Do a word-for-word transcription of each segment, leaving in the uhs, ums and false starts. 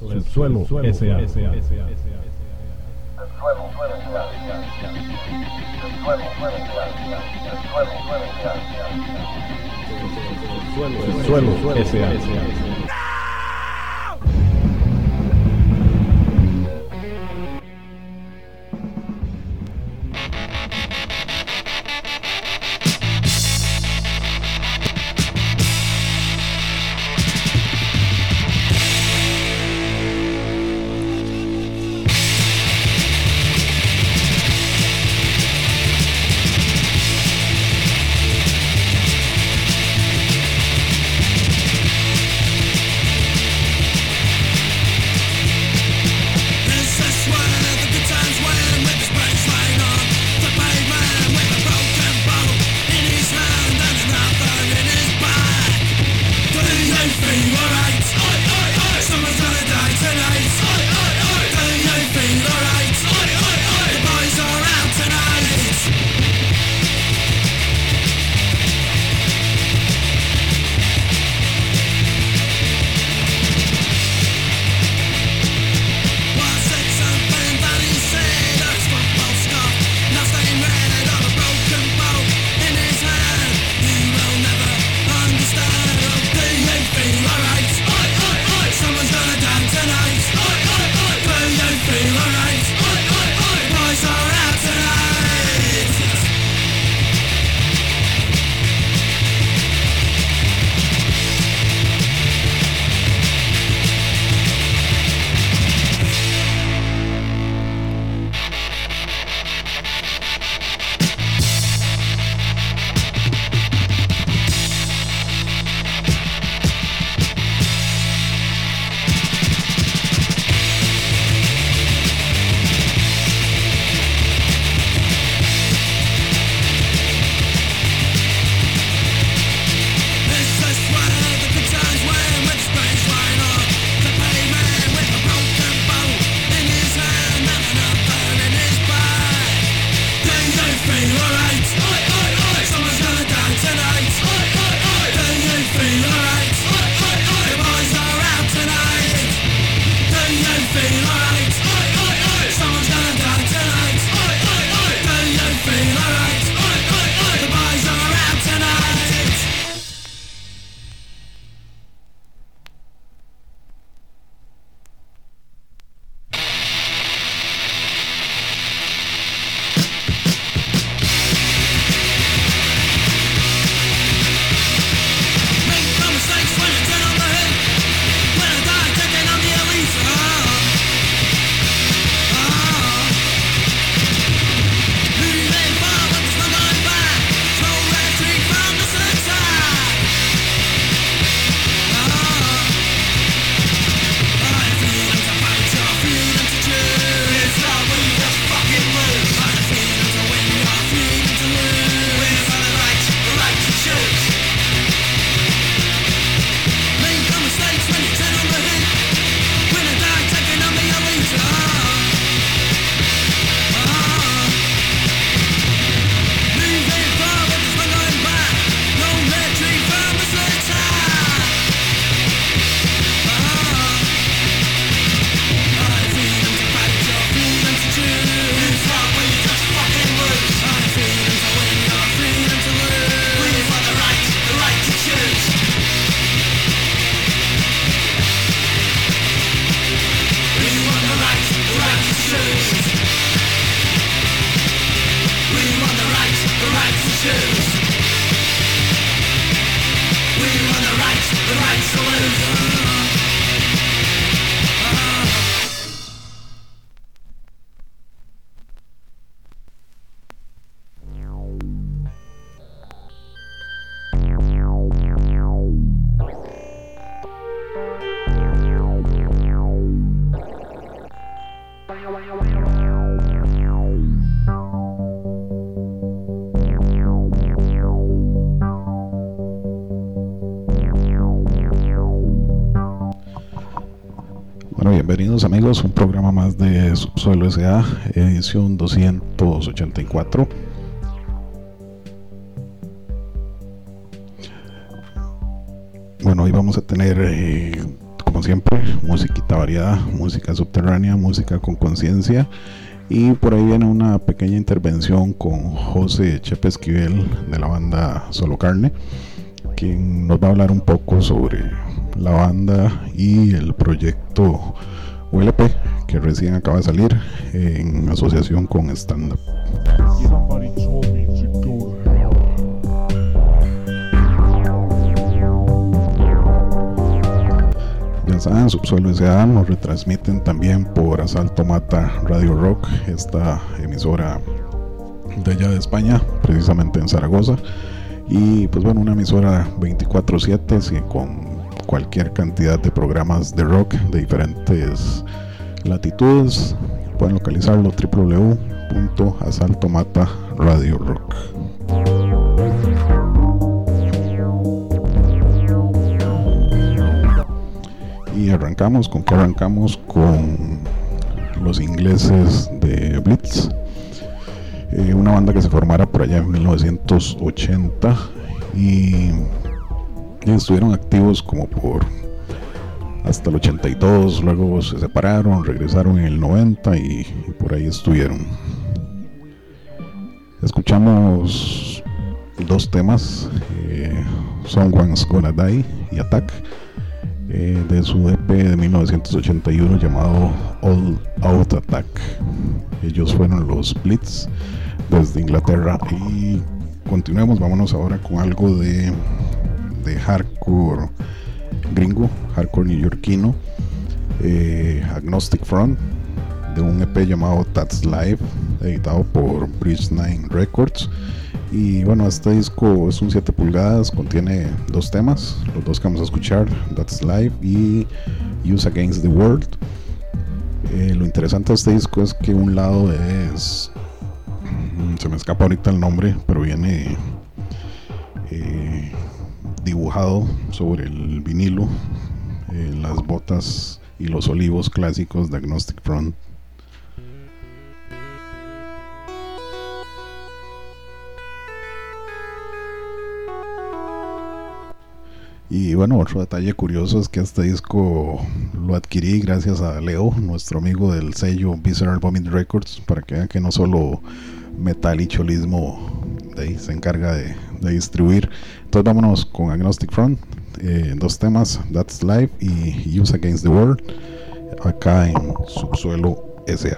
Subsuelo S A. Subsuelo S A. Bueno, bienvenidos amigos, un programa más de Subsuelo S A, edición doscientos ochenta y cuatro. Bueno, hoy vamos a tener, eh, como como siempre, musiquita variada, música subterránea, música con conciencia. Y por ahí viene una pequeña intervención con José Chepe Esquivel de la banda Solo Carne, quien nos va a hablar un poco sobre la banda y el proyecto U L P que recién acaba de salir en asociación con Stand Up. Ya saben, Subsuelo S A nos retransmiten también por Asalto Mata Radio Rock, esta emisora de allá de España, precisamente en Zaragoza. Y pues bueno, una emisora veinticuatro siete sí, con cualquier cantidad de programas de rock de diferentes latitudes. Pueden localizarlo doble u doble u doble u punto asalto mata radio rock. Y arrancamos, ¿con qué arrancamos? Con los ingleses de Blitz, eh, una banda que se formara por allá en mil novecientos ochenta y, y estuvieron activos como por hasta el ochenta y dos, luego se separaron, regresaron en el noventa y, y por ahí estuvieron. Escuchamos dos temas, eh, Someone's Gonna Die y Attack, eh, de su E P de mil novecientos ochenta y uno llamado All Out Attack. Ellos fueron los Blitz desde Inglaterra. Y continuemos, vámonos ahora con algo de, de hardcore gringo, hardcore neoyorquino, eh, Agnostic Front, de un E P llamado That's Live, editado por Bridge Nine Records. Y bueno, este disco es un siete pulgadas, contiene dos temas, los dos que vamos a escuchar, That's Live y Use Against the World. Eh, lo interesante de este disco es que un lado es, se me escapa ahorita el nombre, pero viene eh, dibujado sobre el vinilo, eh, las botas y los olivos clásicos de Agnostic Front. Y bueno, otro detalle curioso es que este disco lo adquirí gracias a Leo, nuestro amigo del sello Visceral Vomit Records, para que vean que no solo metal y cholismo de ahí se encarga de, de distribuir. Entonces vámonos con Agnostic Front, eh, dos temas, That's Live y Use Against the World, acá en Subsuelo S A.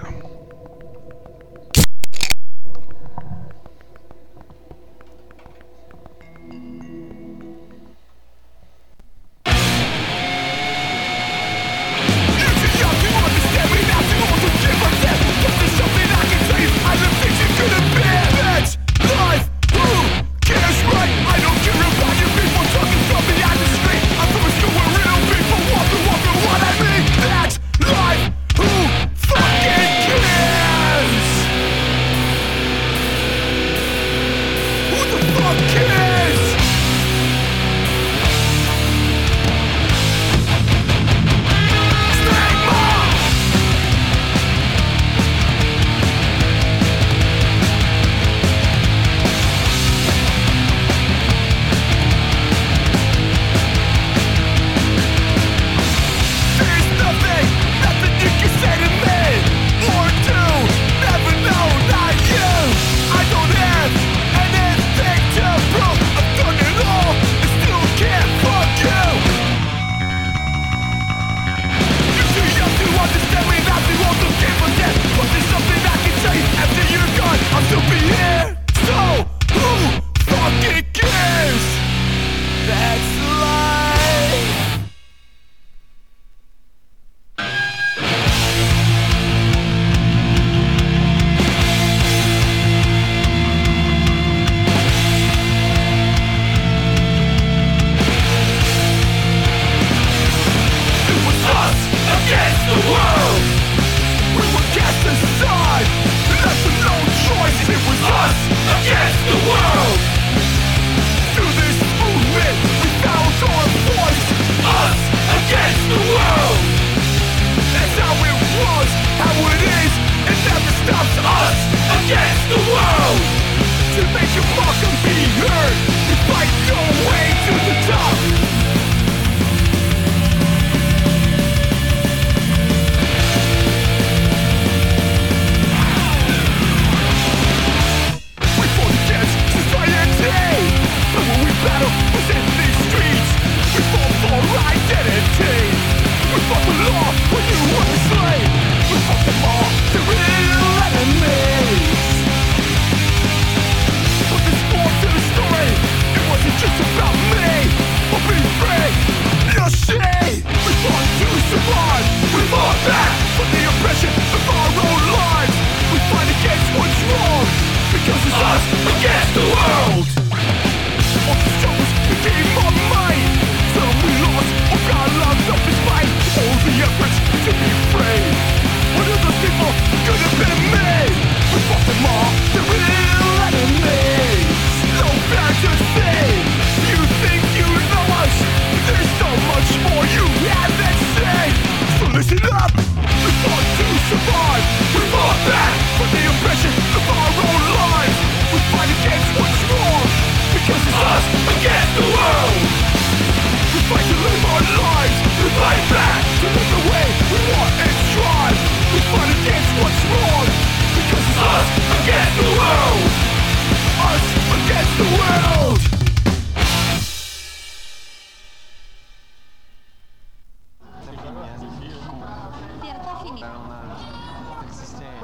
Life, who fucking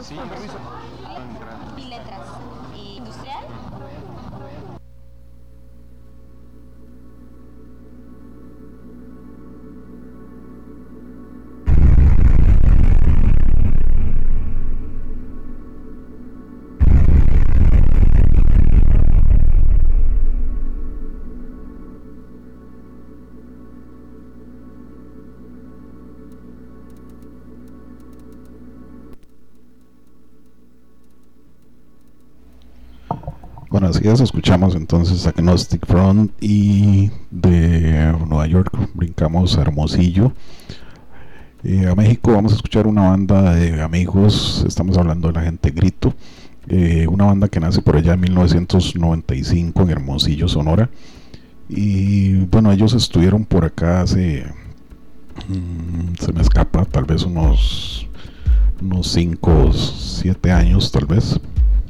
y letras. ¿Y industrial? Bueno, así es, escuchamos entonces Agnostic Front y de Nueva York brincamos a Hermosillo. Eh, a México vamos a escuchar una banda de amigos, estamos hablando de la gente Grito, eh, una banda que nace por allá en mil novecientos noventa y cinco en Hermosillo, Sonora. Y bueno, ellos estuvieron por acá hace, mmm, se me escapa, tal vez unos unos cinco o siete años tal vez.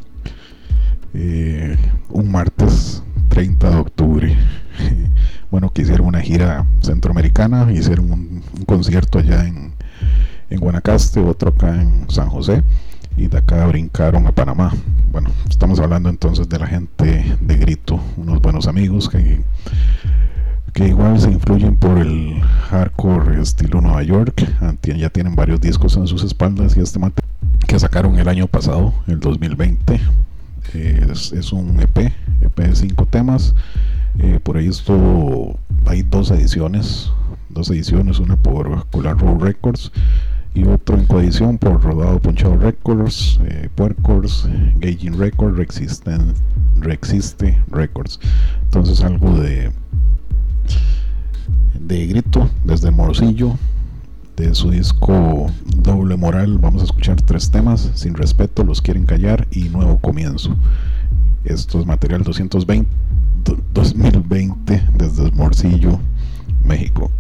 Eh, un martes treinta de octubre bueno, que hicieron una gira centroamericana, hicieron un, un concierto allá en, en Guanacaste, otro acá en San José, y de acá brincaron a Panamá. Bueno, estamos hablando entonces de la gente de Grito, unos buenos amigos que, que igual se influyen por el hardcore estilo Nueva York. Ya tienen varios discos en sus espaldas, y este material que sacaron el año pasado, el dos mil veinte, Es, es un E P, E P de cinco temas. Eh, por ahí esto hay dos ediciones, dos ediciones, una por Collar Road Records y otro en coedición por Rodado Ponchado Records, eh, Puercors, Gauging Records, Rexisten, Rexiste Records. Entonces algo de de Grito desde Morcillo, de su disco Doble Moral. Vamos a escuchar tres temas: Sin Respeto, Los Quieren Callar y Nuevo Comienzo. Esto es material doscientos veinte, dos mil veinte desde Morcillo, México.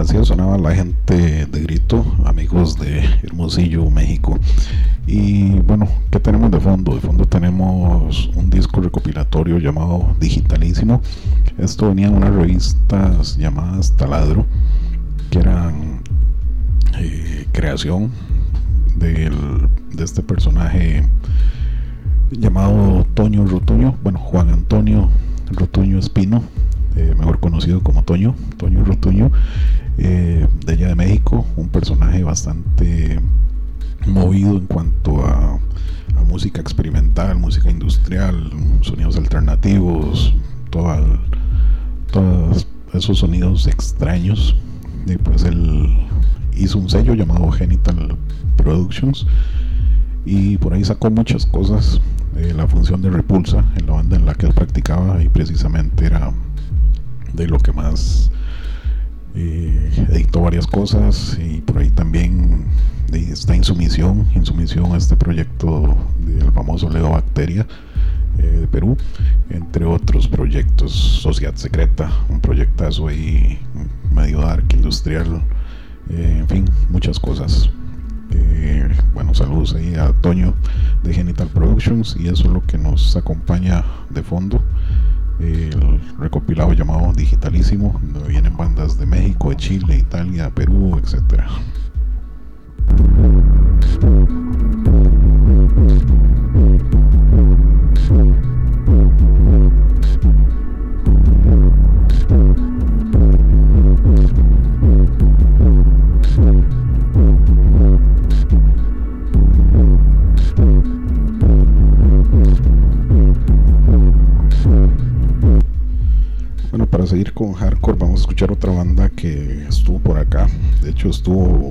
Así sonaba la gente de Grito, amigos de Hermosillo, México. Y bueno, ¿qué tenemos de fondo? De fondo tenemos un disco recopilatorio llamado Digitalísimo. Esto venía en unas revistas llamadas Taladro, que eran eh, creación del, de este personaje llamado Toño Rutuño, bueno, Juan Antonio Rutuño Espino, eh, mejor conocido como Toño, Toño Rutuño, eh, de allá de México, un personaje bastante movido en cuanto a, a música experimental, música industrial, sonidos alternativos, toda, todos esos sonidos extraños. Y pues él hizo un sello llamado Genital Productions y por ahí sacó muchas cosas. Eh, la función de Repulsa en la banda en la que él practicaba, y precisamente era de lo que más eh, editó varias cosas. Y por ahí también eh, está Insumisión Insumisión a este proyecto del famoso Ledobacteria eh, de Perú, entre otros proyectos. Sociedad Secreta, un proyectazo ahí medio dark, industrial, eh, en fin, muchas cosas. Eh, bueno, saludos ahí a Toño de Genital Productions, y eso es lo que nos acompaña de fondo, eh, el recopilado llamado Digitalísimo, donde vienen bandas de México, de Chile, Italia, Perú, etcétera. Bueno, para seguir con hardcore vamos a escuchar otra banda que estuvo por acá. De hecho estuvo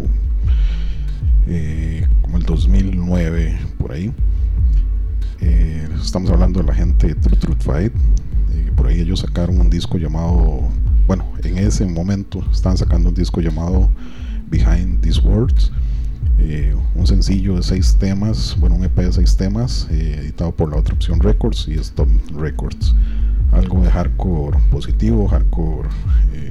eh, como el dos mil nueve por ahí. Eh, estamos hablando de la gente de True Truth Fight. Eh, por ahí ellos sacaron un disco llamado, bueno, en ese momento estaban sacando un disco llamado Behind These Words. Eh, un sencillo de seis temas, bueno, un E P de seis temas, eh, editado por La Otra Opción Records y Stop Records. Algo de hardcore positivo, hardcore eh,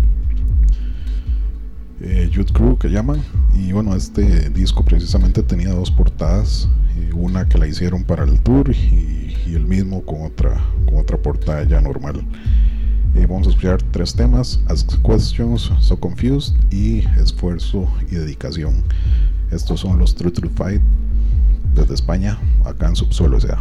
eh, Youth Crew que llaman. Y bueno, este disco precisamente tenía dos portadas, eh, una que la hicieron para el tour y, y el mismo con otra, con otra portada ya normal. Eh, vamos a escuchar tres temas: Ask Questions, So Confused y Esfuerzo y Dedicación. Estos son los True True Fight desde España, acá en Subsuelo S A.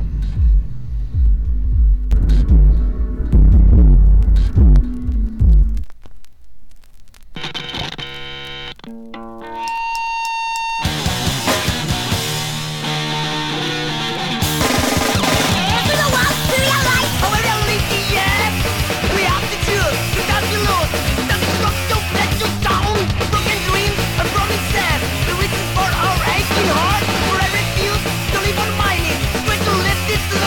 This is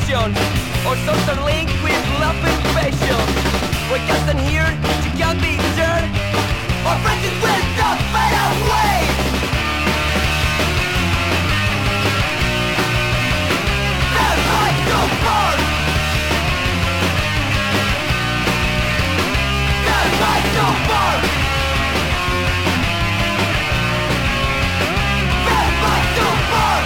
station or social link with laughing facial. We can't here, you can't be there. Our friendship will not fade away. That light so far. That light so far. That light so far.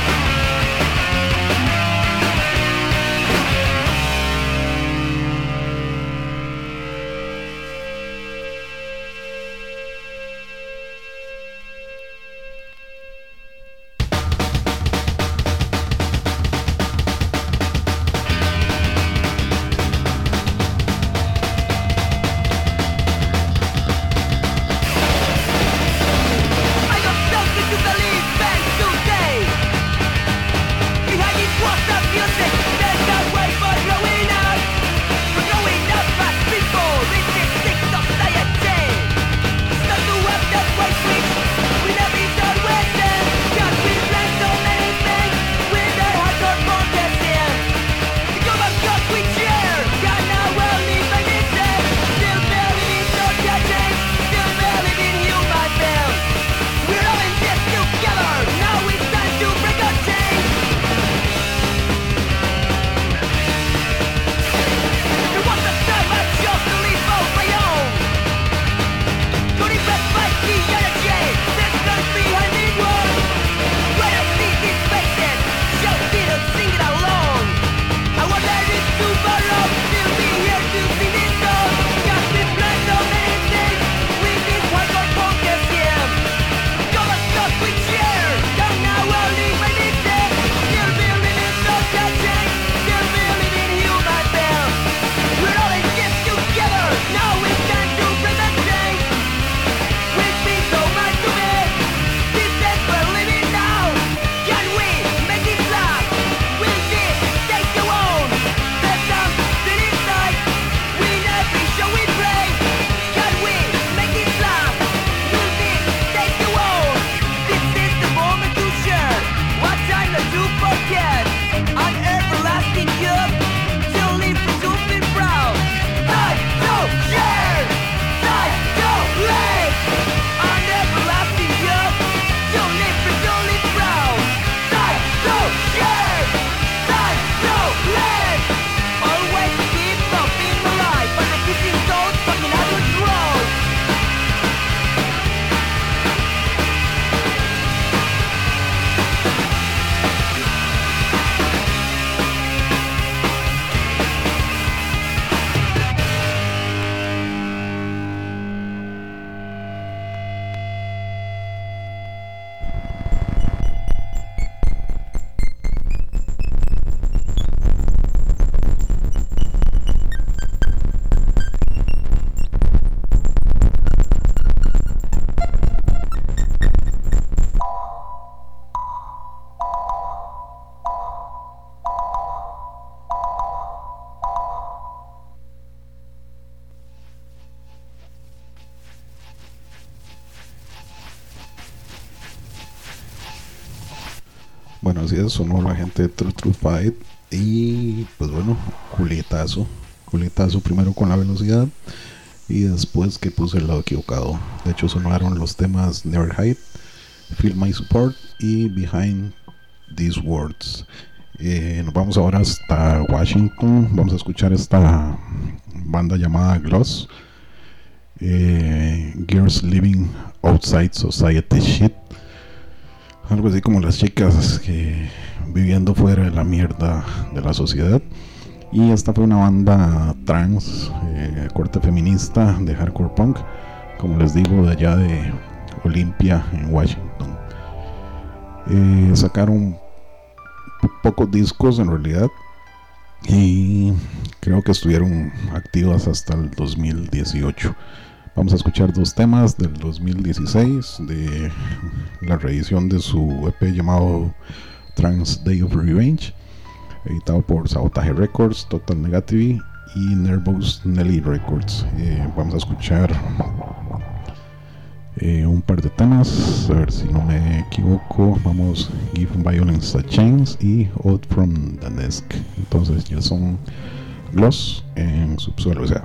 Bueno, así es, sonó la gente de True True Fight. Y pues bueno, culetazo. Culetazo primero con la velocidad y después que puse el lado equivocado. De hecho sonaron los temas Never Hide, Feel My Support y Behind These Words. Eh, nos vamos ahora hasta Washington. Vamos a escuchar esta banda llamada Gloss. Eh, Girls Living Outside Society Shit. Algo así como las chicas que viviendo fuera de la mierda de la sociedad. Y esta fue una banda trans, eh, corte feminista de hardcore punk, como les digo, de allá de Olympia en Washington. Eh, sacaron pocos discos en realidad y creo que estuvieron activas hasta el dos mil dieciocho. Vamos a escuchar dos temas del dos mil dieciséis de la reedición de su E P llamado Trans Day of Revenge, editado por Sabotage Records, Total Negative y Nervous Nelly Records. Eh, vamos a escuchar eh, un par de temas, a ver si no me equivoco. Vamos, Give Violence a Chance y Out from the Desk. Entonces ya son los en Subsuelo, o sea.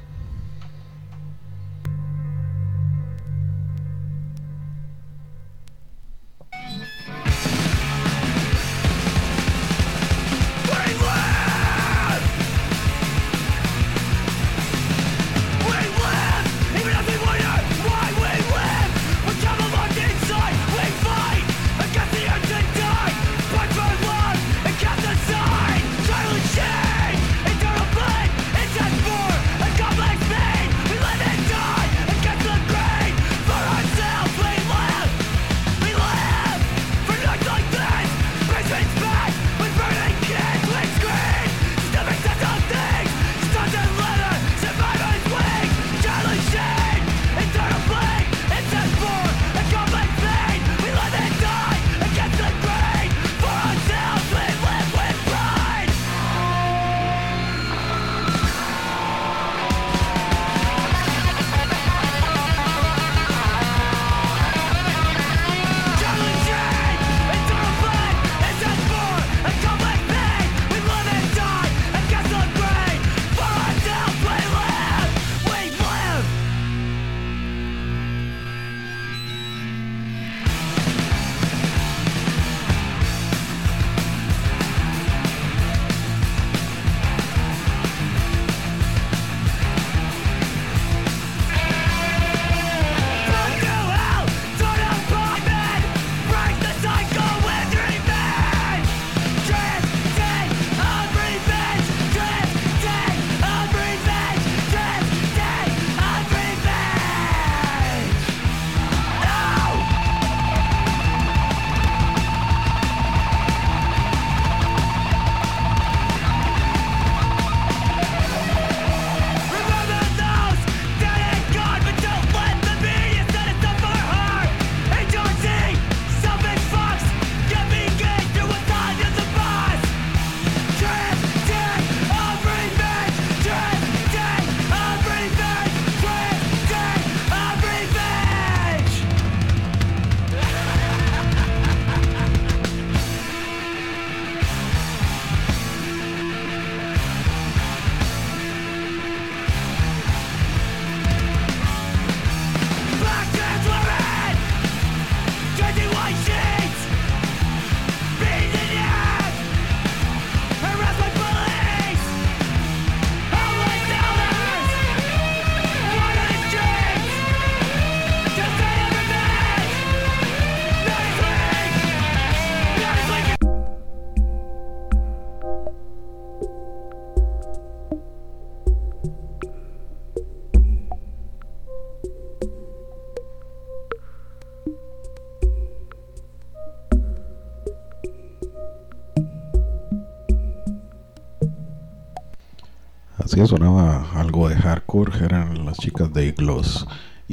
Así sonaba algo de hardcore, eran las chicas de Gloss.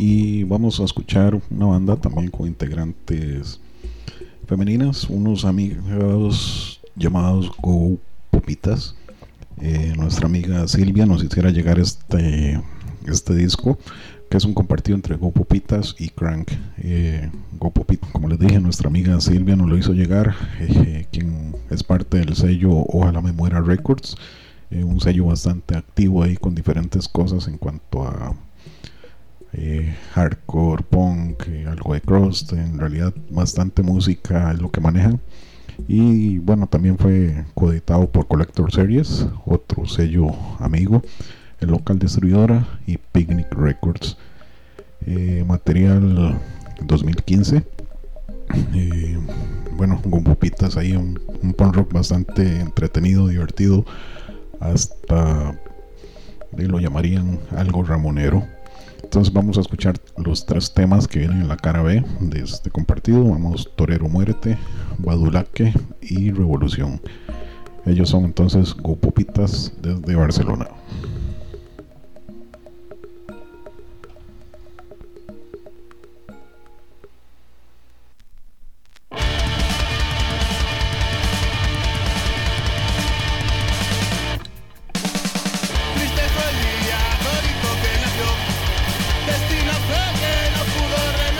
Y vamos a escuchar una banda también con integrantes femeninas, unos amigos llamados Go Pupitas. Eh, nuestra amiga Silvia nos hiciera llegar este, este disco, que es un compartido entre Go Pupitas y Crank. Eh, Go Pupitas, como les dije, nuestra amiga Silvia nos lo hizo llegar, eh, quien es parte del sello Ojalá Me Muera Records. Eh, un sello bastante activo ahí con diferentes cosas en cuanto a eh, hardcore, punk, eh, algo de crust, en realidad bastante música es lo que manejan. Y bueno, también fue coeditado por Collector Series, otro sello amigo, el local distribuidora, y Picnic Records. Eh, material dos mil quince. Eh, bueno, con pupitas ahí, un, un punk rock bastante entretenido, divertido, hasta eh, lo llamarían algo ramonero. Entonces vamos a escuchar los tres temas que vienen en la cara B de este compartido. Vamos: Torero Muerte, Badulaque y Revolución. Ellos son entonces Go Pupitas desde Barcelona. Triste fue el día, Dorico que nació, destino fue que no pudo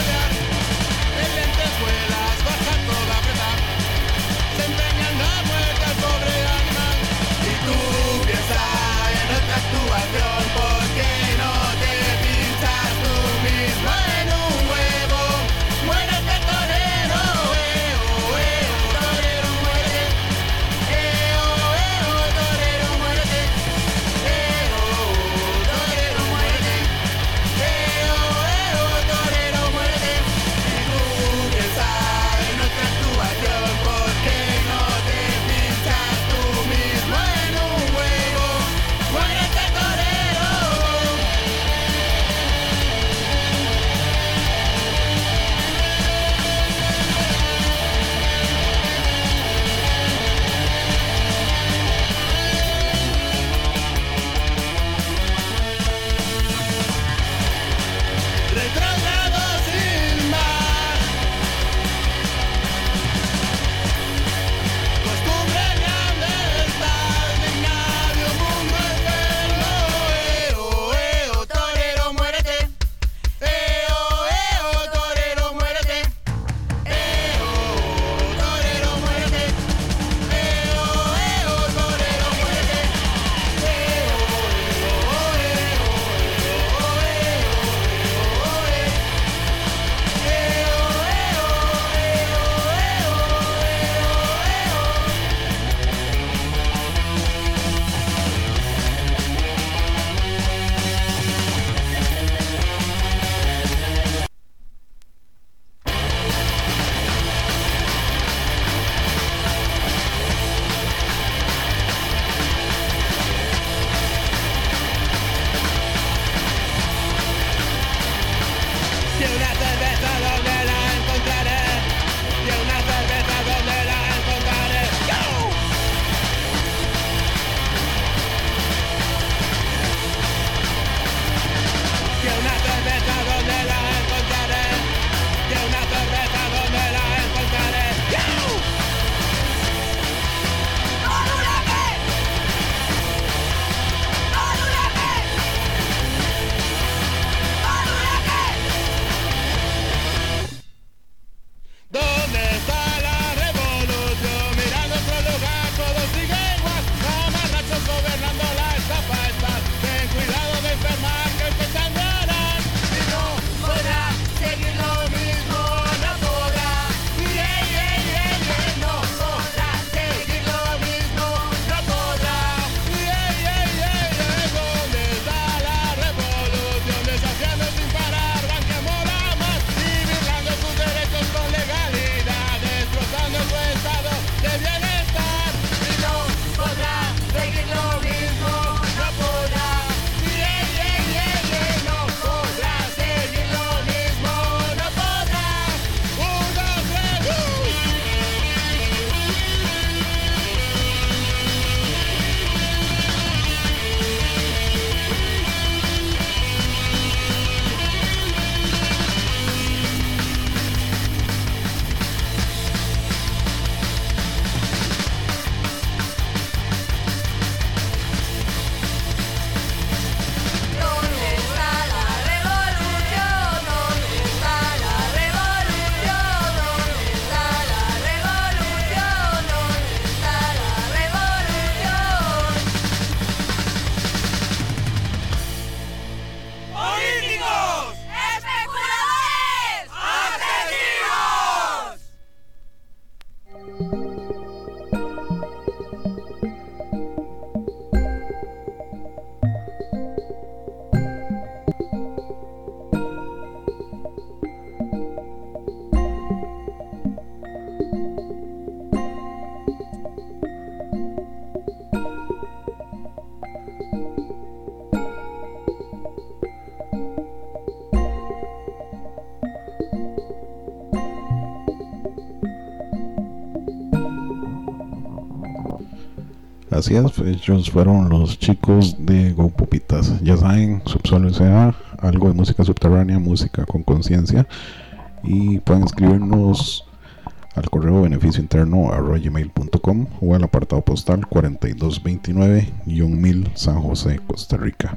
Así es, ellos fueron los chicos de Go Pupitas. Ya saben, Subsuelo S A, algo de música subterránea, música con conciencia. Y pueden escribirnos al correo beneficio interno arroba gmail punto com o al apartado postal cuarenta y dos veintinueve mil San José, Costa Rica.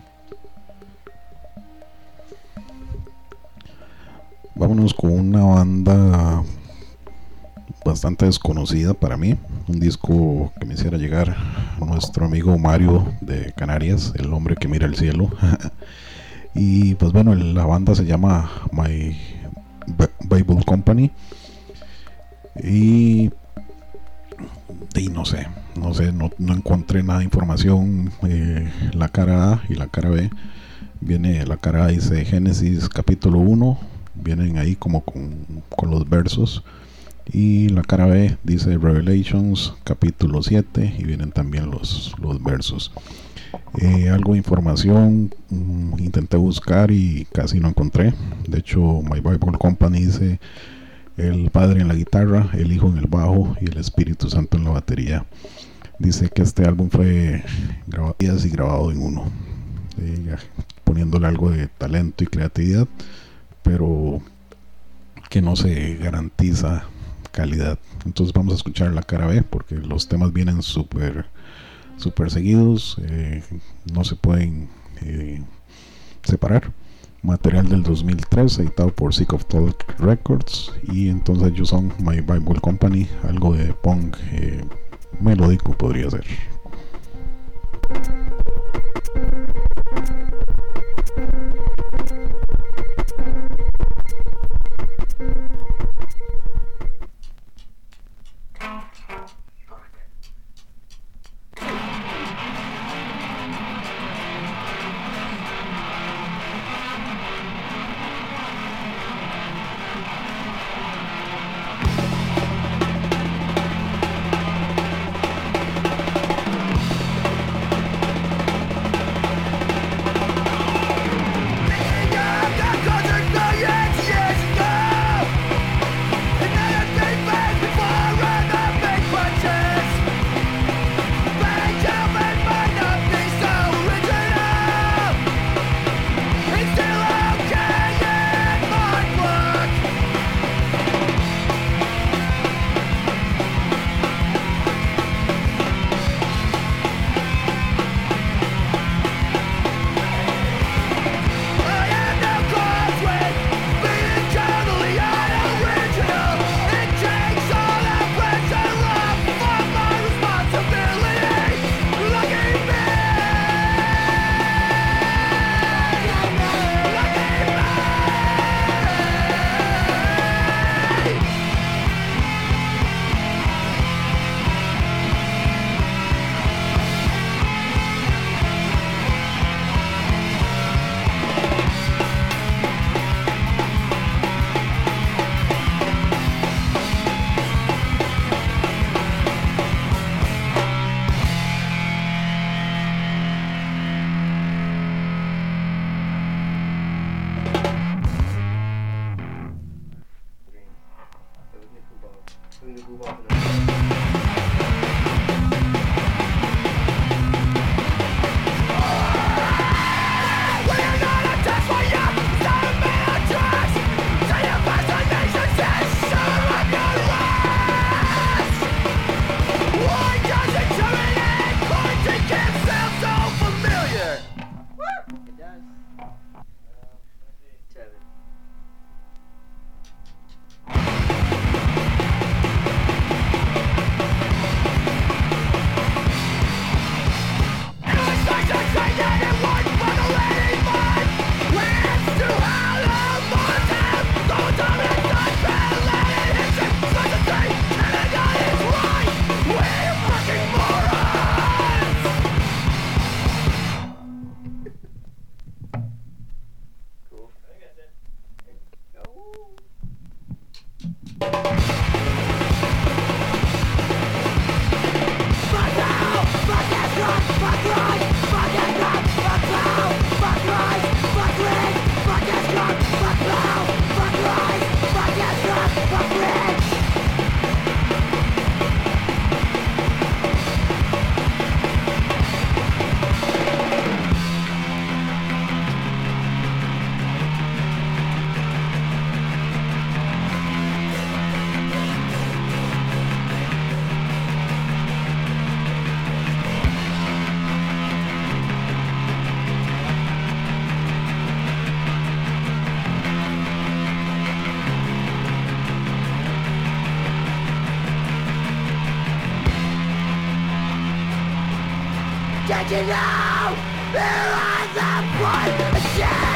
Vámonos con una banda bastante desconocida para mí, un disco que me hiciera llegar nuestro amigo Mario de Canarias, el hombre que mira el cielo. Y pues bueno, la banda se llama My Bible Company. Y, y no sé, no sé, no, no encontré nada de información. Eh, la cara A y la cara B. Viene la cara A, dice Génesis capítulo uno, vienen ahí como con, con los versos. Y la cara B dice Revelations capítulo siete y vienen también los, los versos. Eh, algo de información um, intenté buscar y casi no encontré. De hecho, My Bible Company dice el Padre en la guitarra, el Hijo en el bajo y el Espíritu Santo en la batería. Dice que este álbum fue grabado y grabado en uno, eh, poniéndole algo de talento y creatividad, pero que no se garantiza calidad. Entonces vamos a escuchar la cara B porque los temas vienen súper súper seguidos, eh, no se pueden eh, separar. Material del dos mil tres editado por Sick of Talk Records, y entonces ellos son My Bible Company, algo de punk eh, melódico podría ser. you know there are the point show.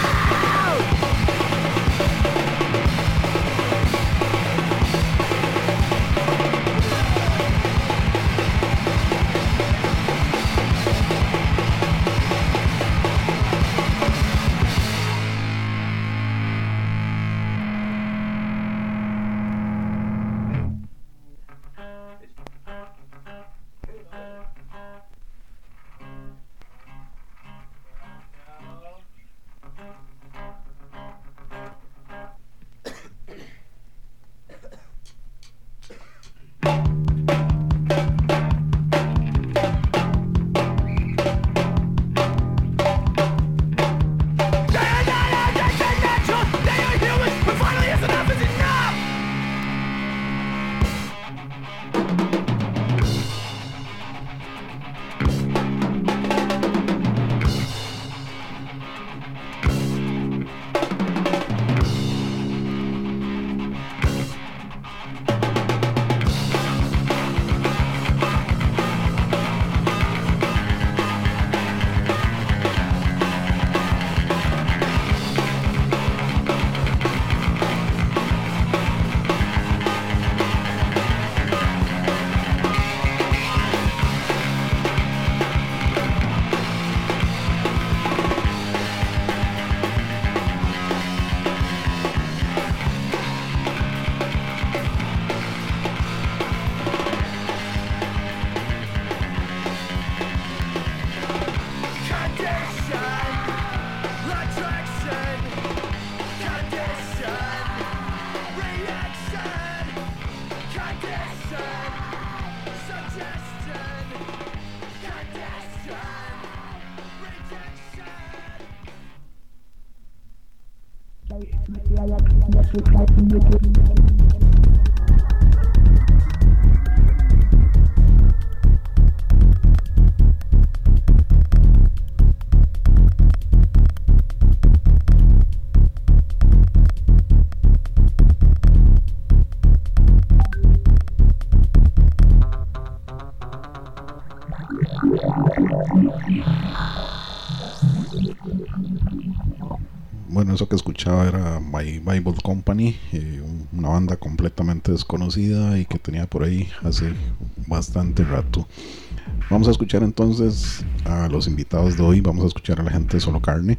Bueno, eso que escuchaba era My Bible Company, eh, una banda completamente desconocida y que tenía por ahí hace bastante rato. Vamos a escuchar entonces a los invitados de hoy, vamos a escuchar a la gente de Solo Carne.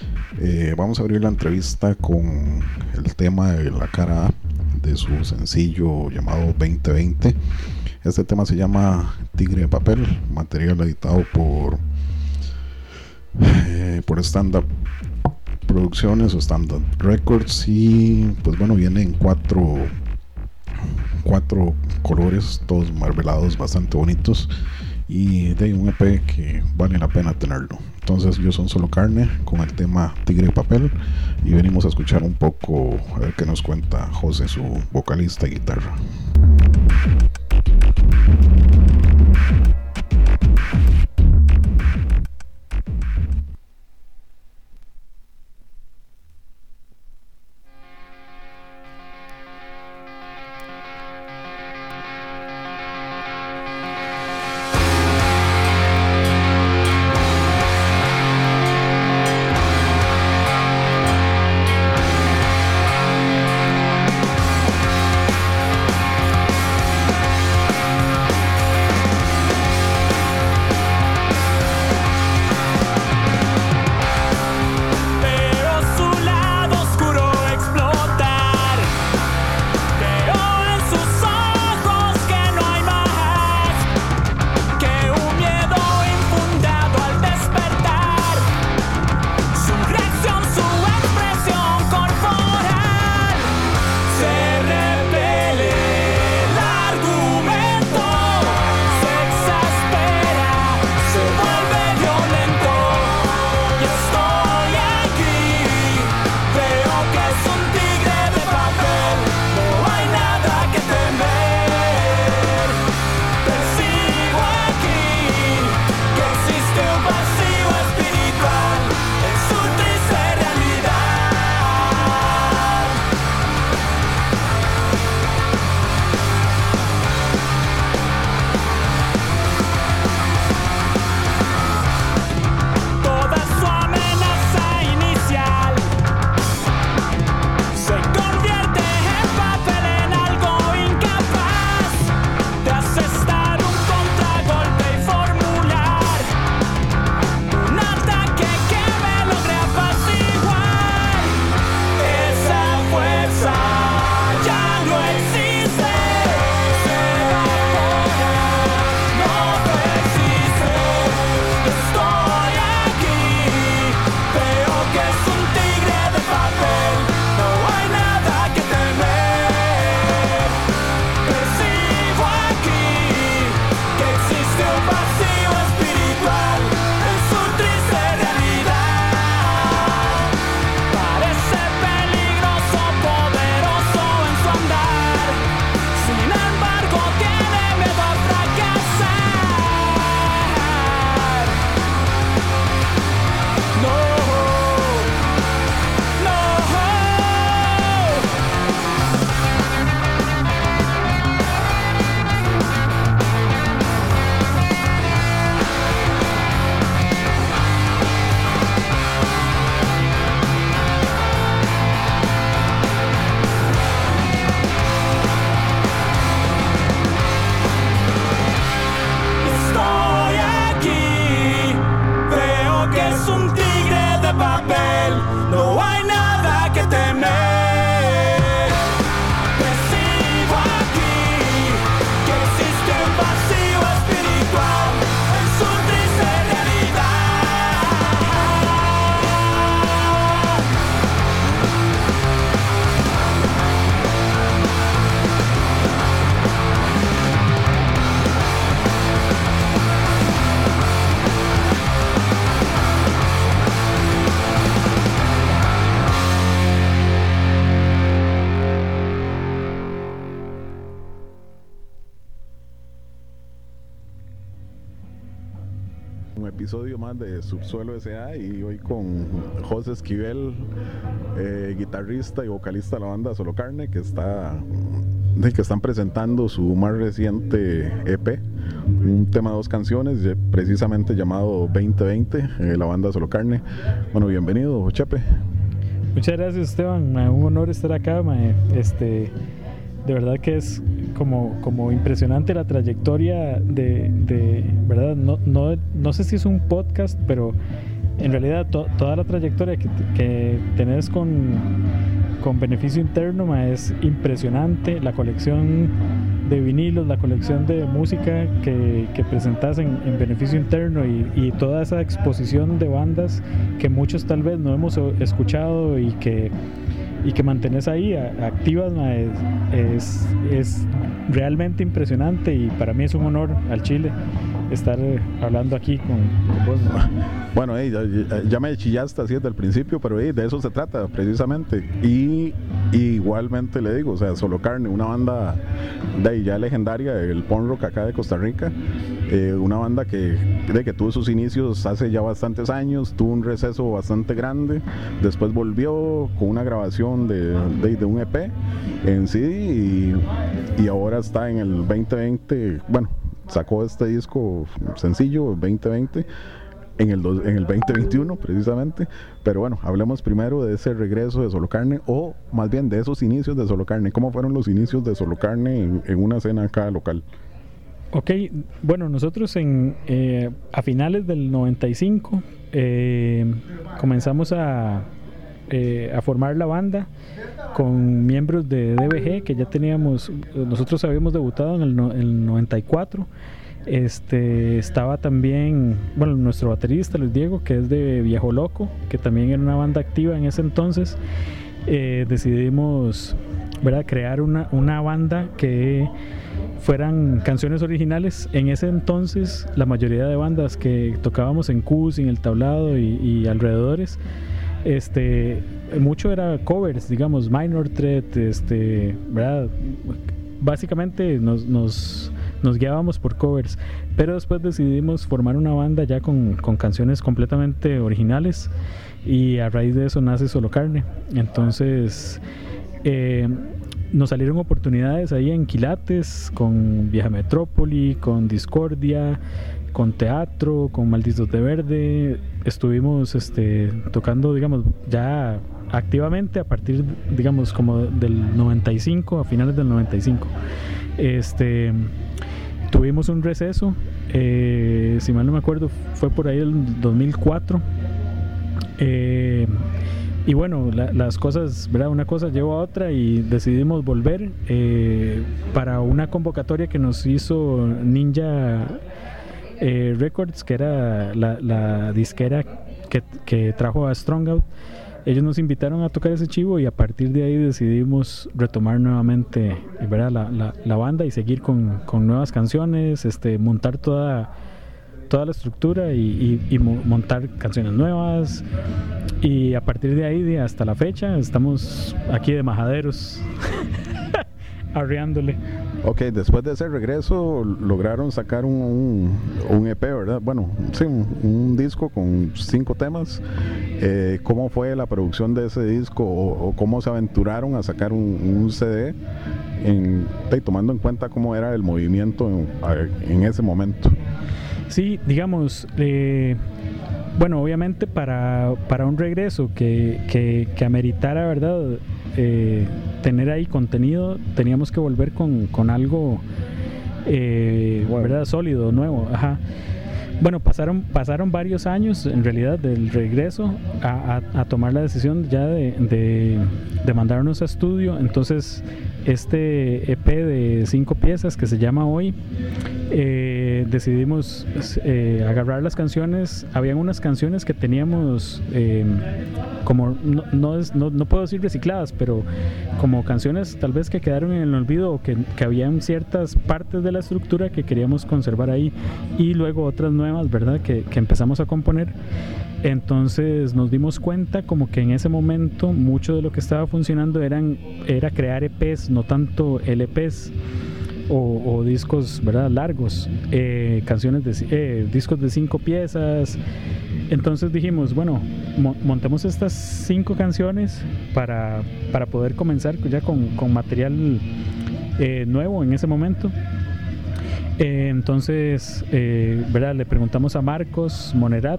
Eh, vamos a abrir la entrevista con el tema de la cara A de su sencillo llamado veinte veinte. Este tema se llama Tigre de Papel, material editado por, eh, por Stand Up Producciones o Standard Records, y pues bueno, viene en cuatro cuatro colores, todos marvelados, bastante bonitos, y de un E P que vale la pena tenerlo. Entonces yo soy Solo Carne con el tema Tigre de Papel y venimos a escuchar un poco a ver qué nos cuenta José, su vocalista y guitarra. Tigre un episodio más de Subsuelo S A y hoy con José Esquivel, eh, guitarrista y vocalista de la banda Solo Carne, que está de que están presentando su más reciente E P, un tema de dos canciones, precisamente llamado veinte veinte, eh, la banda Solo Carne. Bueno, bienvenido, Chepe. Muchas gracias, Esteban. Un honor estar acá. Este, de verdad que es como, como impresionante la trayectoria de, de verdad. No, no, no sé si es un podcast, pero en realidad to, toda la trayectoria que, que tenés con, con Beneficio Interno es impresionante. La colección de vinilos, la colección de música que, que presentas en, en Beneficio Interno y, y toda esa exposición de bandas que muchos tal vez no hemos escuchado y que, y que mantenés ahí activas, es, es, es realmente impresionante y para mí es un honor al Chile estar hablando aquí con, con vos, ¿no? Bueno, hey, ya, ya me chillaste así desde el principio, pero hey, de eso se trata precisamente. Y, y igualmente le digo, o sea, Solo Carne, una banda de ya legendaria del punk rock acá de Costa Rica, eh, una banda que, de que tuvo sus inicios hace ya bastantes años, tuvo un receso bastante grande, después volvió con una grabación de, de, de un E P en C D y, y ahora está en el veinte veinte, bueno, sacó este disco sencillo, veinte veinte, en el, do, en el veinte veintiuno precisamente. Pero bueno, hablemos primero de ese regreso de Solo Carne, o más bien de esos inicios de Solo Carne. ¿Cómo fueron los inicios de Solo Carne en, en una escena acá local? Ok, bueno, nosotros en, eh, a finales del noventa y cinco eh, comenzamos a, eh, a formar la banda con miembros de D B G que ya teníamos. Nosotros habíamos debutado en el, no, el noventa y cuatro. Este, estaba también, bueno, nuestro baterista Luis Diego, que es de Viejo Loco, que también era una banda activa en ese entonces. Eh, decidimos, ¿verdad?, crear una, una banda que fueran canciones originales. En ese entonces la mayoría de bandas que tocábamos en Cus, en El Tablado y, y alrededores, este, mucho era covers, digamos, Minor Threat, este, ¿verdad? Básicamente nos, nos, nos guiábamos por covers, pero después decidimos formar una banda ya con, con canciones completamente originales y a raíz de eso nace Solo Carne. Entonces eh, nos salieron oportunidades ahí en Quilates, con Vieja Metrópoli, con Discordia, con Teatro, con Malditos de Verde. Estuvimos este, tocando, digamos, ya activamente a partir, digamos, como del noventa y cinco, a finales del noventa y cinco. Este, tuvimos un receso, eh, si mal no me acuerdo, fue por ahí el dos mil cuatro. Eh, y bueno, la, las cosas, ¿verdad? Una cosa llevó a otra y decidimos volver eh, para una convocatoria que nos hizo Ninja eh, Records, que era la, la disquera que, que trajo a Strongout. Ellos nos invitaron a tocar ese chivo y a partir de ahí decidimos retomar nuevamente, ¿verdad?, la, la, la banda y seguir con, con nuevas canciones, este, montar toda, toda la estructura y, y, y montar canciones nuevas. Y a partir de ahí, de hasta la fecha, estamos aquí de majaderos, arreándole. Ok, después de ese regreso lograron sacar un, un, un E P, ¿verdad? Bueno, sí, un, un disco con cinco temas. Eh, ¿Cómo fue la producción de ese disco o, o cómo se aventuraron a sacar un, un C D, en, tomando en cuenta cómo era el movimiento en, en ese momento? Sí, digamos, eh, bueno, obviamente para, para un regreso que, que, que ameritara, ¿verdad?, eh, tener ahí contenido, teníamos que volver con, con algo eh, ¿verdad?, sólido, nuevo. Ajá. Bueno, pasaron, pasaron varios años en realidad del regreso a, a, a tomar la decisión ya de, de, de mandarnos a estudio. Entonces este E P de cinco piezas que se llama Hoy, eh, decidimos eh, agarrar las canciones. Habían unas canciones que teníamos eh, como, no, no, es, no, no puedo decir recicladas, pero como canciones tal vez que quedaron en el olvido o que, que habían ciertas partes de la estructura que queríamos conservar ahí, y luego otras nuevas, ¿verdad?, que, que empezamos a componer. Entonces nos dimos cuenta como que en ese momento mucho de lo que estaba funcionando eran, era crear E Pes, no tanto L Pes. o, o discos, ¿verdad?, largos, eh, canciones de, eh, discos de cinco piezas. Entonces dijimos, bueno, mo- montemos estas cinco canciones para, para poder comenzar ya con, con material eh, nuevo en ese momento. Eh, entonces, eh, ¿verdad?, le preguntamos a Marcos Monerat,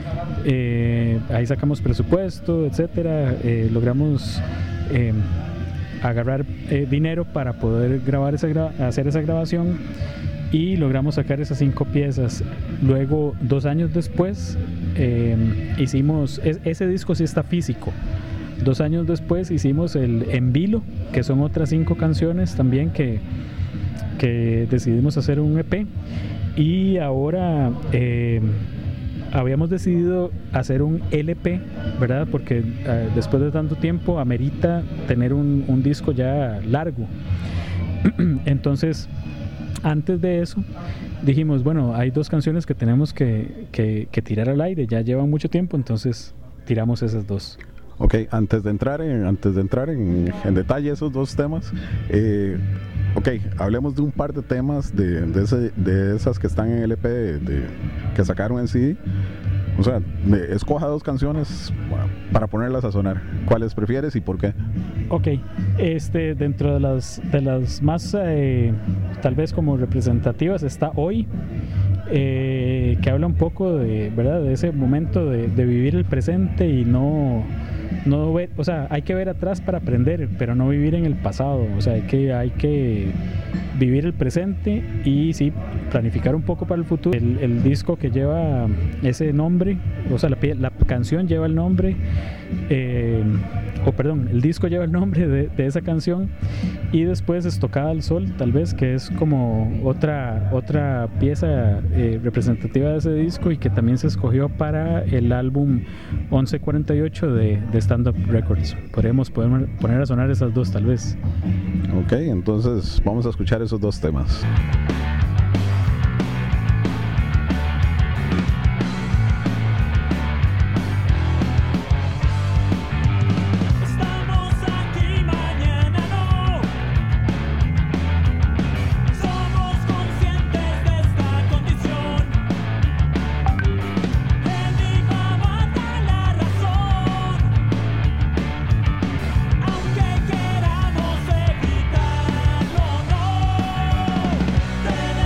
eh, ahí sacamos presupuesto, etcétera, eh, logramos eh, agarrar eh, dinero para poder grabar esa gra- hacer esa grabación y logramos sacar esas cinco piezas. Luego, dos años después, eh, hicimos, es, ese disco sí está físico. Dos años después hicimos el En Vilo, que son otras cinco canciones también que que decidimos hacer un E P, y ahora eh, habíamos decidido hacer un L P, ¿verdad? Porque eh, después de tanto tiempo amerita tener un, un disco ya largo. Entonces, antes de eso dijimos, bueno, hay dos canciones que tenemos que, que, que tirar al aire, ya llevan mucho tiempo, entonces tiramos esas dos. Ok, antes de entrar en, antes de entrar en, en detalle esos dos temas, eh, ok, hablemos de un par de temas de, de, ese, de esas que están en el E P de, de, que sacaron en C D. O sea, de, escoja dos canciones para ponerlas a sonar. ¿Cuáles prefieres y por qué? Ok, este, dentro de las, de las más eh, tal vez como representativas está Hoy, eh, que habla un poco de, ¿verdad?, de ese momento de, de vivir el presente y no... No ver, o sea, hay que ver atrás para aprender, pero no vivir en el pasado. O sea, hay que, hay que vivir el presente y sí, planificar un poco para el futuro. El, el disco que lleva ese nombre, o sea, la, la canción lleva el nombre, eh, o perdón, el disco lleva el nombre de, de esa canción, y después Estocada al Sol, tal vez, que es como otra, otra pieza eh, representativa de ese disco y que también se escogió para el álbum once cuarenta y ocho de, de Stand Up Records. Podríamos poner, poner a sonar esas dos, tal vez. Ok, entonces vamos a escuchar esos dos temas. Aunque queramos evitarlo, no.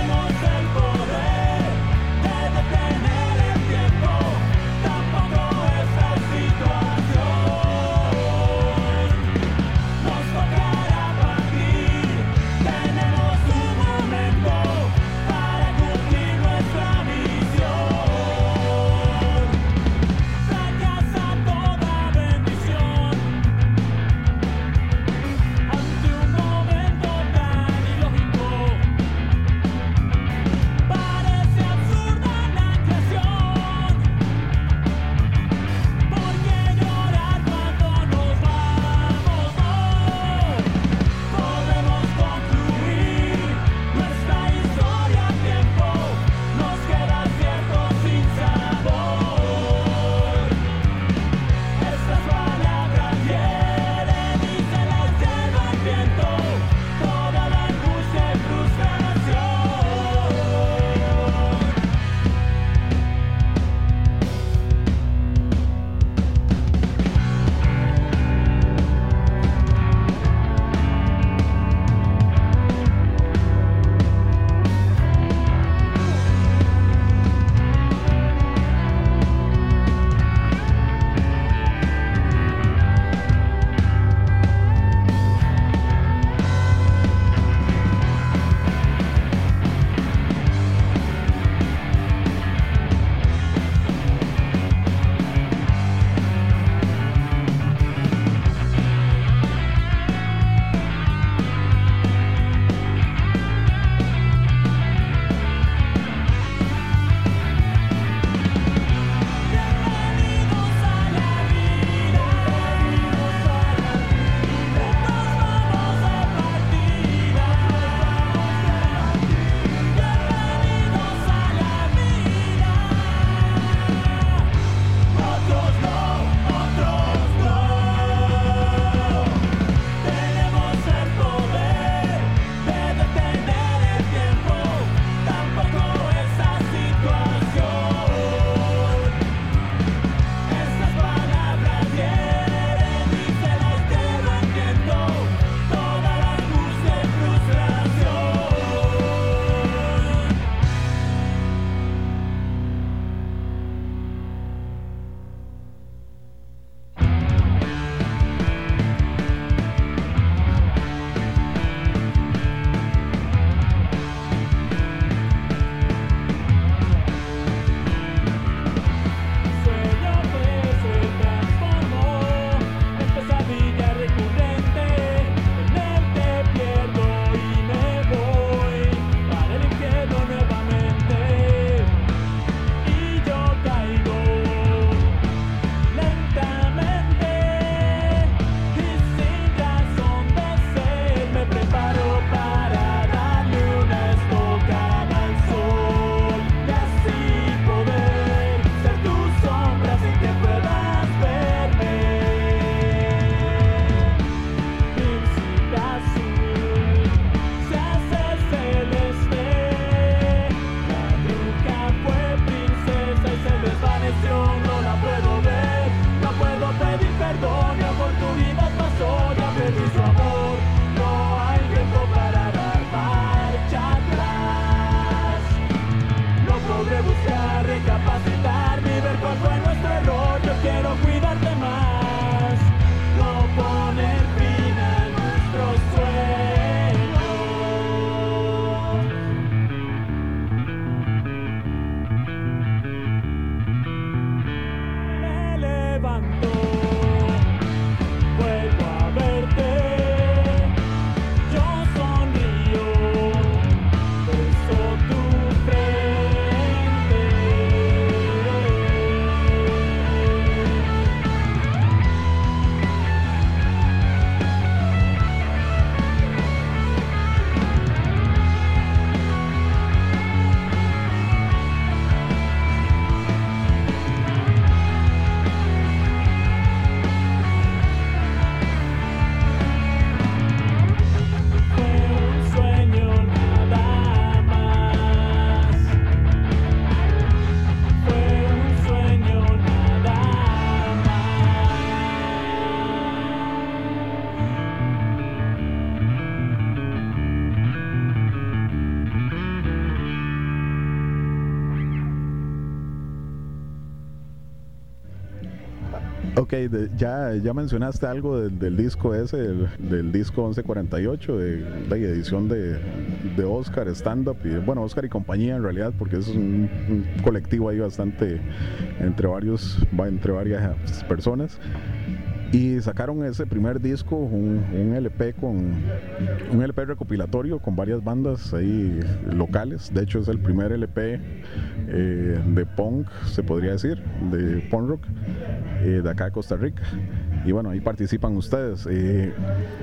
Ok, de, ya, ya mencionaste algo del, del disco ese, del, del disco once cuarenta y ocho, de la edición de, de Oscar, stand-up, y bueno, Oscar y compañía en realidad, porque es un, un colectivo ahí bastante, entre varios, va entre varias personas. Y sacaron ese primer disco, un, un L P con un L P recopilatorio con varias bandas ahí locales. De hecho es el primer L P eh, de punk, se podría decir, de punk rock eh, de acá de Costa Rica. Y bueno, ahí participan ustedes. Eh,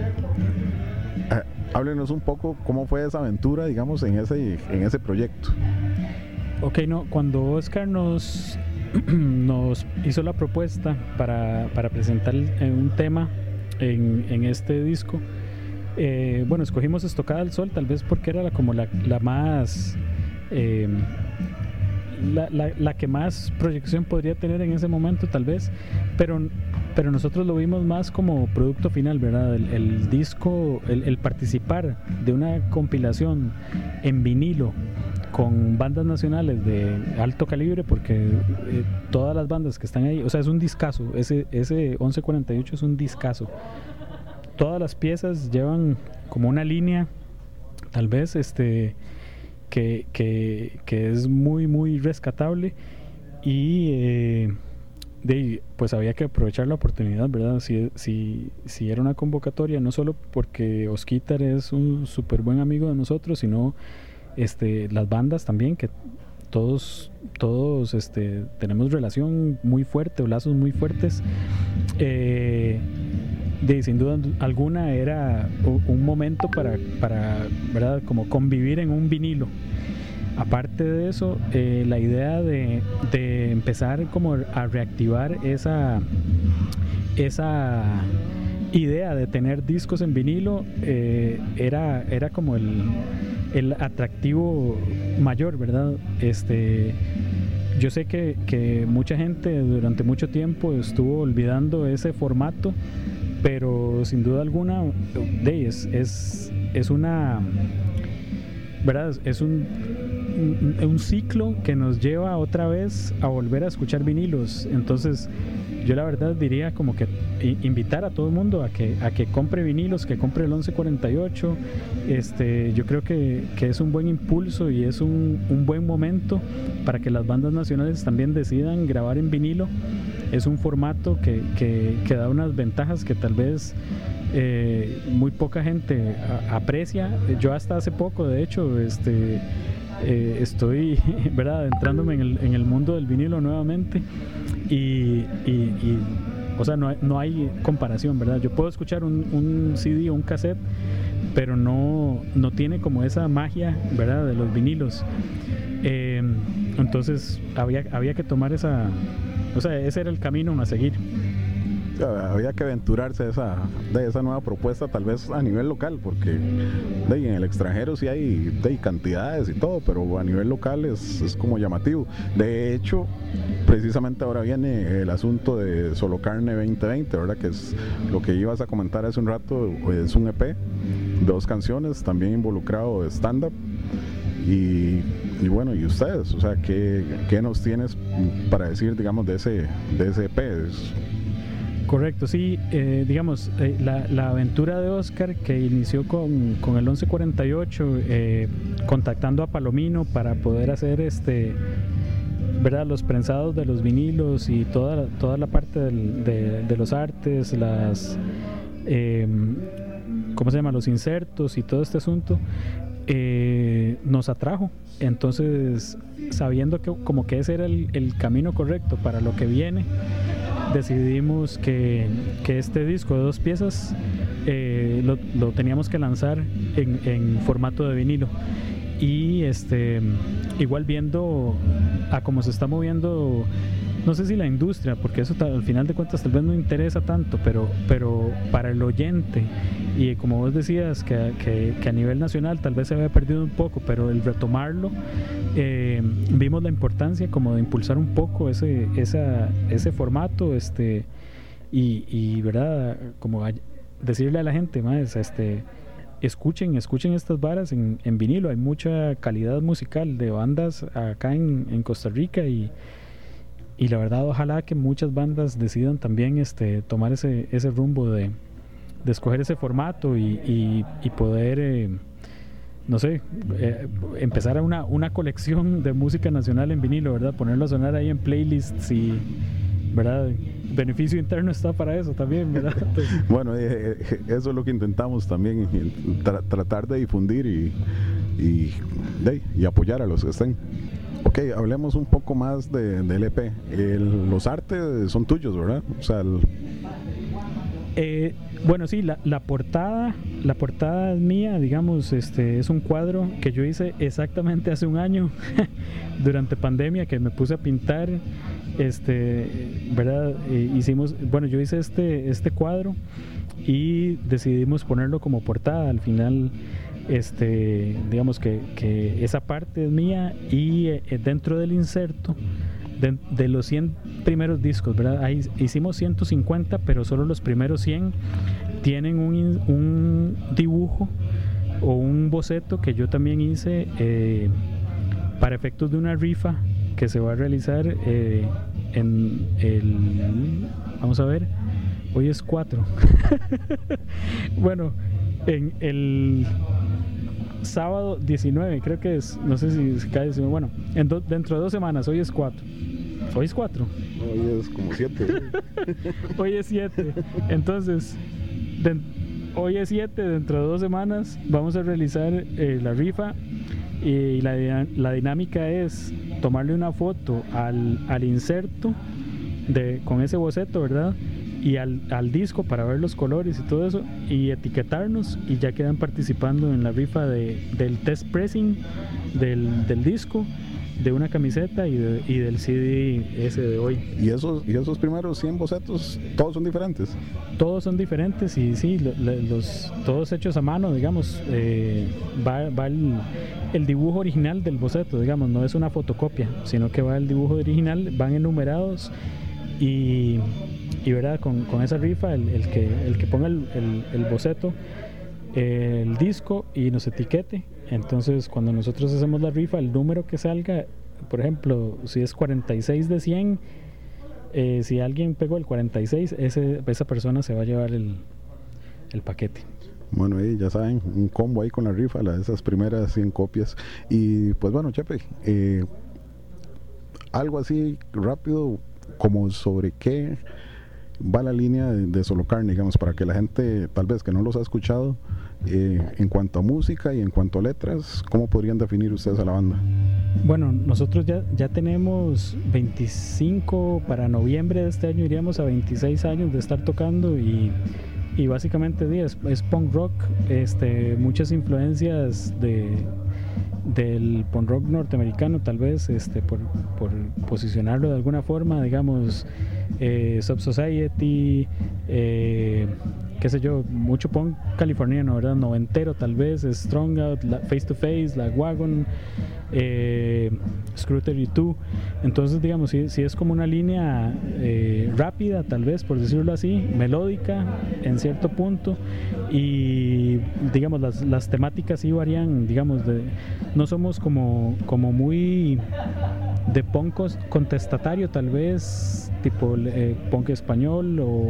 eh, háblenos un poco cómo fue esa aventura, digamos, en ese en ese proyecto. Ok, no, cuando Oscar nos nos hizo la propuesta para, para presentar un tema en, en este disco, eh, bueno, escogimos Estocada al Sol tal vez porque era la, como la, la más eh, la, la, la que más proyección podría tener en ese momento tal vez, pero, pero nosotros lo vimos más como producto final, ¿verdad? El, el disco, el, el participar de una compilación en vinilo con bandas nacionales de alto calibre, porque eh, todas las bandas que están ahí, o sea, es un discazo, ese, ese once cuarenta y ocho es un discazo. Todas las piezas llevan como una línea, tal vez, este, que, que, que es muy, muy rescatable, y eh, de, pues había que aprovechar la oportunidad, ¿verdad? Si, si, si era una convocatoria, no solo porque Osquitar es un súper buen amigo de nosotros, sino Este, las bandas también, que todos todos este, tenemos relación muy fuerte, o lazos muy fuertes. Eh, de, sin duda alguna era un momento para, para ¿verdad? Como convivir en un vinilo. Aparte de eso, eh, la idea de, de empezar como a reactivar esa esa idea de tener discos en vinilo, eh, era, era como el el atractivo mayor, ¿verdad? Este, yo sé que, que mucha gente durante mucho tiempo estuvo olvidando ese formato, pero sin duda alguna de, es, es, es una, ¿verdad? Es un, un, un ciclo que nos lleva otra vez a volver a escuchar vinilos. Entonces yo la verdad diría como que invitar a todo el mundo a que, a que compre vinilos, que compre el once cuarenta y ocho. Este, yo creo que, que es un buen impulso y es un, un buen momento para que las bandas nacionales también decidan grabar en vinilo. Es un formato que, que, que da unas ventajas que tal vez eh, muy poca gente a, aprecia. Yo hasta hace poco, de hecho, este, eh, estoy ¿verdad? Entrándome en el, en el mundo del vinilo nuevamente. Y, y, y o sea, no hay, no hay comparación, ¿verdad? Yo puedo escuchar un, un C D o un cassette, pero no, no tiene como esa magia, ¿verdad? De los vinilos. Eh, entonces había, había que tomar esa, o sea, ese era el camino a seguir. Había que aventurarse de esa, de esa nueva propuesta, tal vez a nivel local, porque de, en el extranjero sí hay de, cantidades y todo, pero a nivel local es, es como llamativo. De hecho, precisamente ahora viene el asunto de Solo Carne veinte veinte, ¿verdad? Que es lo que ibas a comentar hace un rato, es un E P, dos canciones, también involucrado de stand-up. Y, y bueno, y ustedes, o sea, ¿qué, qué nos tienes para decir, digamos, de ese, de ese E P? Es, Correcto, sí, eh, digamos, eh, la, la aventura de Oscar, que inició con, con el once cuarenta y ocho, eh, contactando a Palomino para poder hacer este, ¿verdad? Los prensados de los vinilos y toda, toda la parte del, de, de los artes, las, eh, ¿cómo se llama? Los insertos y todo este asunto, eh, nos atrajo. Entonces, sabiendo que como que ese era el, el camino correcto para lo que viene, decidimos que, que este disco de dos piezas eh, lo, lo teníamos que lanzar en, en formato de vinilo. Y este, igual viendo a cómo se está moviendo, no sé si la industria, porque eso al final de cuentas tal vez no interesa tanto, pero, pero para el oyente, y como vos decías que, que, que a nivel nacional tal vez se había perdido un poco, pero el retomarlo, eh, vimos la importancia como de impulsar un poco ese, esa, ese formato, este, y, y verdad, como a, decirle a la gente más, este, escuchen, escuchen estas varas en, en vinilo. Hay mucha calidad musical de bandas acá en, en Costa Rica, y y la verdad ojalá que muchas bandas decidan también este, tomar ese, ese rumbo de, de escoger ese formato y, y, y poder, eh, no sé, eh, empezar a una, una colección de música nacional en vinilo, ¿verdad? Ponerlo a sonar ahí en playlists y, ¿verdad? Beneficio interno está para eso también, ¿verdad? Bueno, eh, eh, eso es lo que intentamos también, tra tratar de difundir y, y, de, y apoyar a los que estén. Ok, hablemos un poco más de, del E P. El, los artes son tuyos, ¿verdad? O sea, el... eh, bueno, sí, la, la portada, la portada es mía, digamos, este, es un cuadro que yo hice exactamente hace un año, durante pandemia, que me puse a pintar. Este, ¿verdad? Eh, hicimos, bueno, yo hice este, este cuadro y decidimos ponerlo como portada. Al final, este, digamos que, que esa parte es mía y eh, dentro del inserto de, de los cien primeros discos, ¿verdad? Ahí hicimos ciento cincuenta, pero solo los primeros cien tienen un, un dibujo o un boceto que yo también hice eh, para efectos de una rifa que se va a realizar eh, en el, vamos a ver, hoy es cuatro. Bueno, en el sábado diecinueve, creo que es, no sé si se cae diecinueve, bueno, en do, dentro de dos semanas, hoy es cuatro. Hoy es cuatro. Hoy es como siete. Hoy es siete. Entonces, de, hoy es siete, dentro de dos semanas vamos a realizar eh, la rifa. Y la, la dinámica es tomarle una foto al, al inserto de, con ese boceto, ¿verdad? Y al, al disco para ver los colores y todo eso, y etiquetarnos, y ya quedan participando en la rifa de, del test pressing del, del disco, de una camiseta y, de, y del C D ese de hoy. ¿Y esos, y esos primeros cien bocetos, todos son diferentes? Todos son diferentes y sí, lo, los, todos hechos a mano, digamos. Eh, va va el, el dibujo original del boceto, digamos, no es una fotocopia, sino que va el dibujo original, van enumerados y, y ¿verdad? Con, con esa rifa, el, el, que, el que ponga el, el, el boceto, el disco y nos etiquete. Entonces, cuando nosotros hacemos la rifa, el número que salga, por ejemplo, si es cuarenta y seis de cien, eh, si alguien pegó el cuarenta y seis, ese, esa persona se va a llevar el, el paquete. Bueno, ahí ya saben, un combo ahí con la rifa, la, esas primeras cien copias. Y pues bueno, Chepe, eh, algo así rápido, como sobre qué va la línea de, de Solo Carne, digamos, para que la gente, tal vez que no los ha escuchado, eh, en cuanto a música y en cuanto a letras, ¿cómo podrían definir ustedes a la banda? Bueno, nosotros ya, ya tenemos veinticinco, para noviembre de este año iríamos a veintiséis años de estar tocando y, y básicamente es, es punk rock, este, muchas influencias de, del punk rock norteamericano, tal vez, este, por, por posicionarlo de alguna forma, digamos, eh, Sub Society, eh, qué sé yo, mucho punk californiano, ¿verdad? Noventero tal vez, Strong Out, la, Face to Face, La Wagon, eh, Scrutiny dos. Entonces, digamos, sí, sí es como una línea eh, rápida, tal vez, por decirlo así, melódica en cierto punto, y digamos, las, las temáticas sí varían, digamos, de, no somos como, como muy de punk contestatario, tal vez, tipo eh, punk español o, o,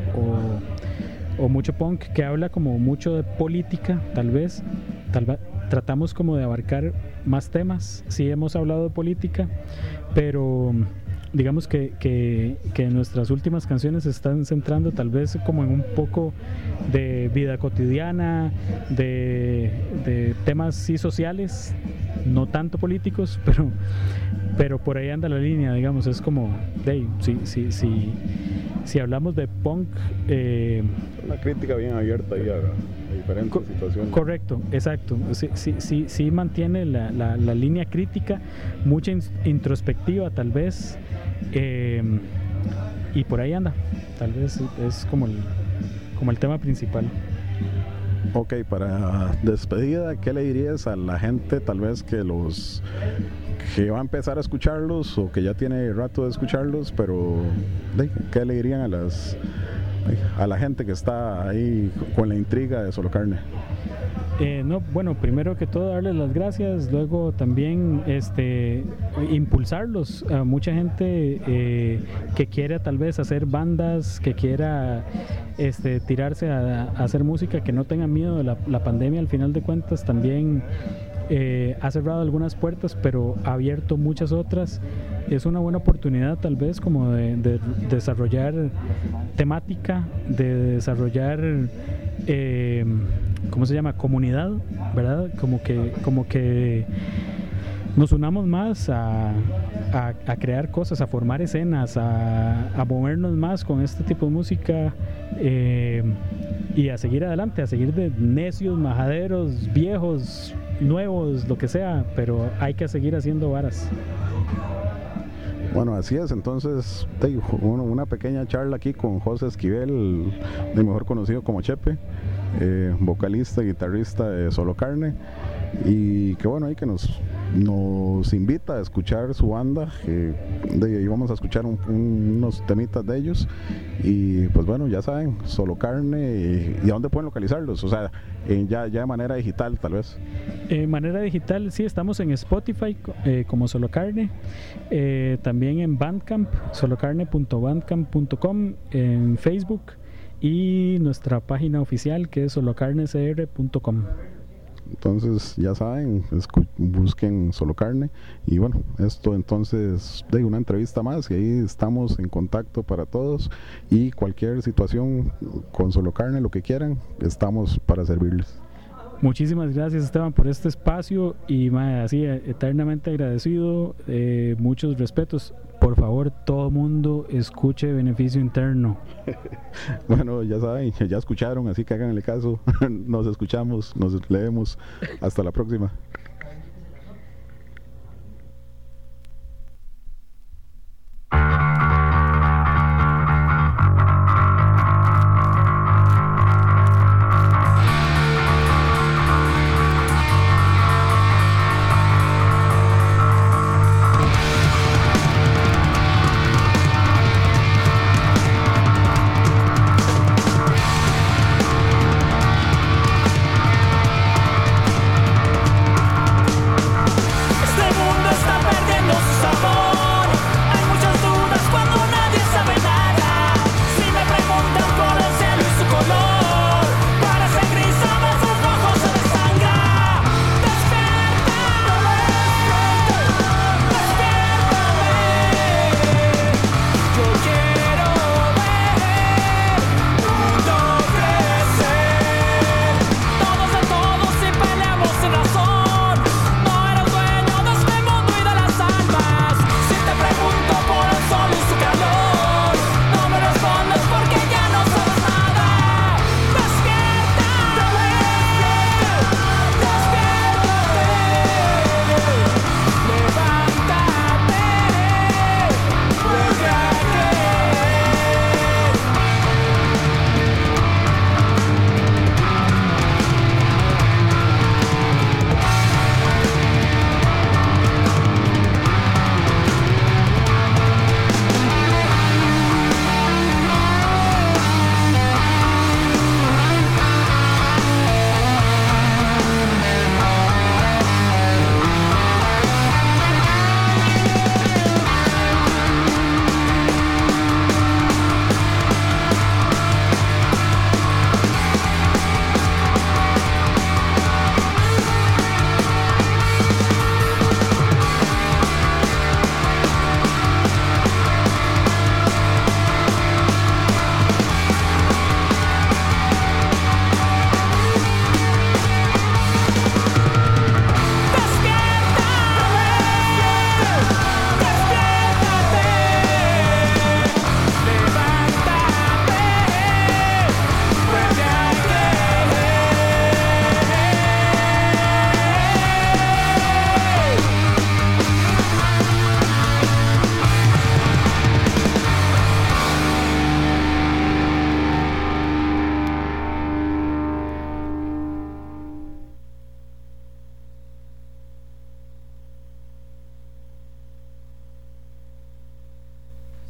o, o mucho punk que habla como mucho de política, tal vez, tal vez tratamos como de abarcar más temas. Sí hemos hablado de política, pero digamos que, que, que nuestras últimas canciones se están centrando tal vez como en un poco de vida cotidiana, de, de temas sí sociales, no tanto políticos, pero, pero por ahí anda la línea, digamos, es como, hey, si, si, si, si hablamos de punk... Eh, una crítica bien abierta ahí a, a diferentes co situaciones. Correcto, exacto, sí, sí, sí, sí mantiene la, la, la línea crítica, mucha in introspectiva tal vez, eh, y por ahí anda, tal vez es como el, como el tema principal. Ok, para despedida, ¿qué le dirías a la gente tal vez que los que va a empezar a escucharlos o que ya tiene rato de escucharlos, pero qué le dirían a las a la gente que está ahí con la intriga de Solo Carne? Eh, no, bueno, primero que todo darles las gracias, luego también este, impulsarlos a mucha gente eh, que quiera tal vez hacer bandas, que quiera este, tirarse a, a hacer música, que no tengan miedo de la, la pandemia. Al final de cuentas también eh, ha cerrado algunas puertas, pero ha abierto muchas otras. Es una buena oportunidad tal vez como de, de desarrollar temática, de desarrollar eh, ¿cómo se llama? Comunidad, ¿verdad? Como que, como que nos unamos más a, a, a crear cosas, a formar escenas, a, a movernos más con este tipo de música eh, y a seguir adelante, a seguir de necios, majaderos, viejos, nuevos, lo que sea, pero hay que seguir haciendo varas. Bueno, así es, entonces una pequeña charla aquí con José Esquivel, de mejor conocido como Chepe, eh, vocalista y guitarrista de Solo Carne, y que bueno, ahí que nos, nos invita a escuchar su banda, eh, de ahí vamos a escuchar un, un, unos temitas de ellos, y pues bueno, ya saben, Solo Carne, y, y a dónde pueden localizarlos, o sea, eh, ya, ya de manera digital tal vez. De eh, manera digital, sí, estamos en Spotify eh, como Solo Carne, eh, también en Bandcamp, solocarne punto bandcamp punto com, en Facebook, y nuestra página oficial que es solo carne c r punto com. Entonces ya saben, escu- busquen Solo Carne, y bueno, esto entonces de una entrevista más, y ahí estamos en contacto para todos, y cualquier situación con Solo Carne, lo que quieran, estamos para servirles. Muchísimas gracias, Esteban, por este espacio, y mae, así eternamente agradecido, eh, muchos respetos. Por favor, todo mundo escuche Beneficio Interno. Bueno, ya saben, ya escucharon, así que háganle caso. Nos escuchamos, nos leemos. Hasta la próxima.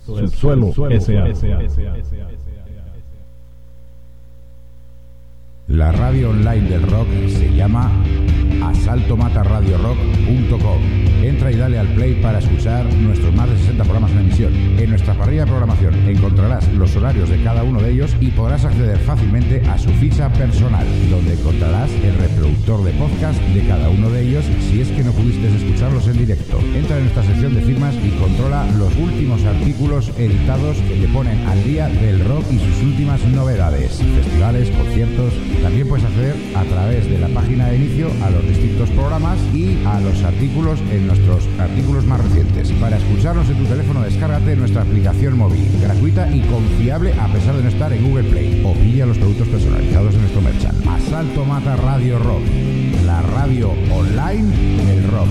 Subsuelo S A La radio online del rock se llama asalto mata radio rock punto com. Entra y dale al play para escuchar nuestros más de sesenta programas en emisión. En nuestra parrilla de programación encontrarás los horarios de cada uno de ellos y podrás acceder fácilmente a su ficha personal, donde encontrarás el reproductor de podcast de cada uno de ellos si es que no pudiste escucharlos en directo. Entra en nuestra sección de firmas y controla los últimos artículos editados que te ponen al día del rock y sus últimas novedades, festivales, conciertos. También puedes acceder a través de la página de inicio a los distintos programas y a los artículos en nuestros artículos más recientes. Para escucharnos en tu teléfono, descárgate nuestra aplicación móvil, gratuita y confiable a pesar de no estar en Google Play. O pilla los productos personalizados en nuestro merchant. Asalto Mata Radio Rock, la radio online del rock.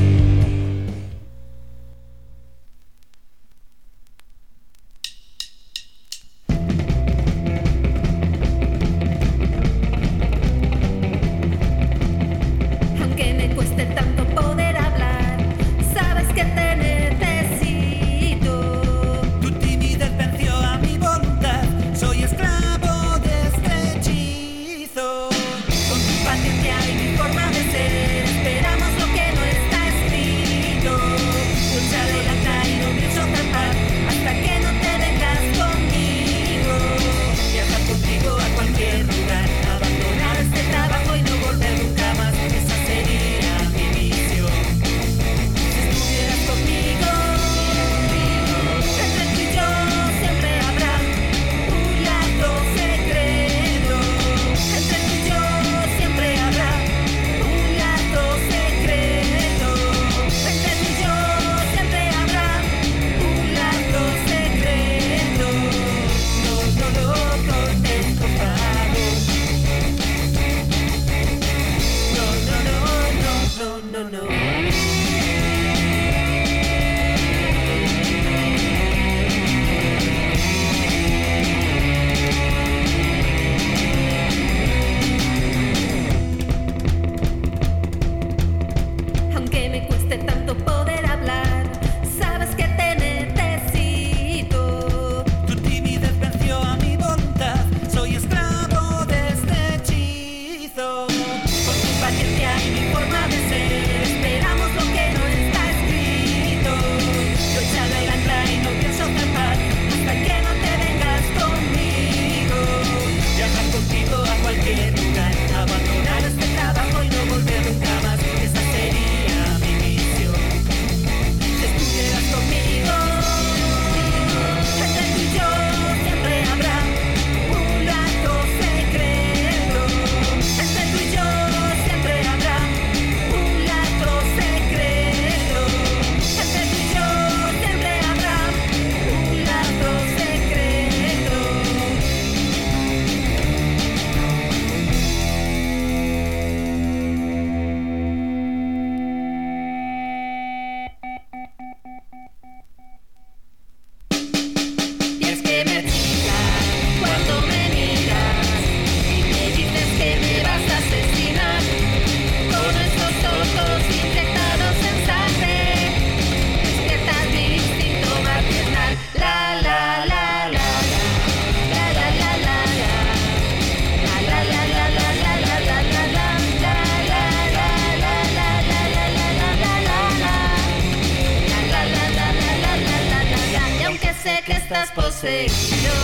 poseído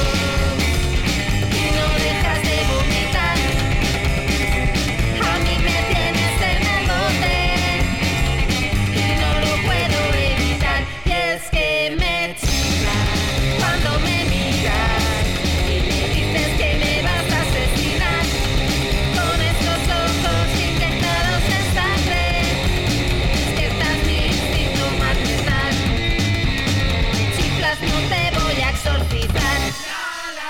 y no dejas de vomitar. A mí me tienes en el bote y no lo puedo evitar. Y es que me chifla cuando me miras y me dices que me vas a asesinar con estos ojos inyectados en sangre. Es que estás mi instinto maternal. Chiflas, no te voy a exorcizar. La, la,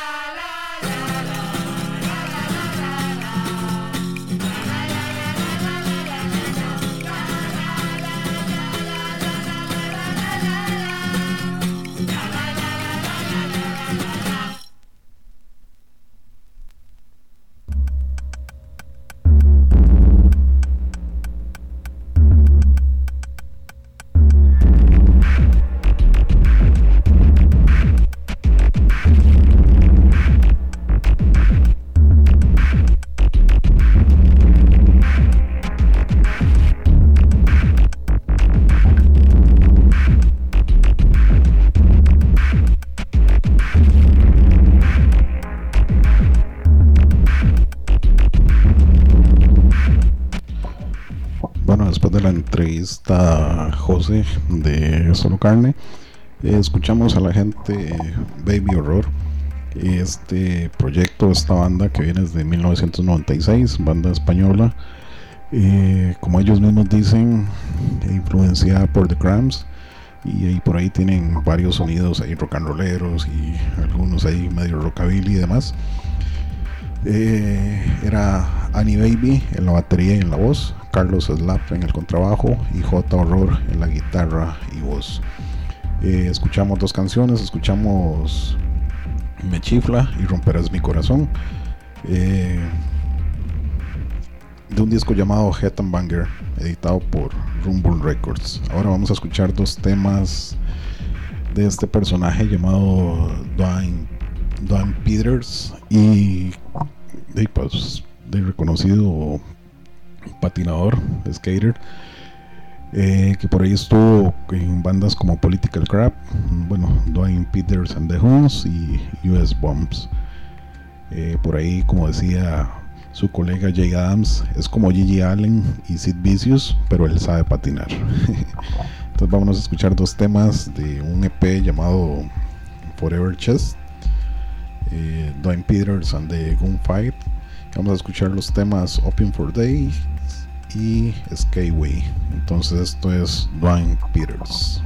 Bueno, después de la entrevista a José de Solo Carne, eh, escuchamos a la gente Baby Horror. Este proyecto, esta banda que viene desde mil novecientos noventa y seis, banda española, eh, como ellos mismos dicen, influenciada por The Cramps, y, y por ahí tienen varios sonidos ahí rock and rolleros y algunos ahí medio rockabilly y demás. Eh, era Annie Baby en la batería y en la voz, Carlos Slap en el contrabajo y J Horror en la guitarra y voz. Eh, escuchamos dos canciones, escuchamos Me Chifla y Romperás Mi Corazón, eh, de un disco llamado Head and Banger, editado por Rumble Records. Ahora vamos a escuchar dos temas de este personaje llamado Dwayne, Dwayne Peters, y de, pues, de reconocido patinador, skater, eh, que por ahí estuvo en bandas como Political Crap, bueno, Dwayne Peters and the Huns y U S Bombs. Eh, por ahí, como decía su colega Jay Adams, es como Gigi Allen y Sid Vicious, pero él sabe patinar. Entonces vámonos a escuchar dos temas de un E P llamado Forever Chest, eh, Dwayne Peters and the Gunfight. Vamos a escuchar los temas Open for Day y Skyway. Entonces esto es Dwayne Peters.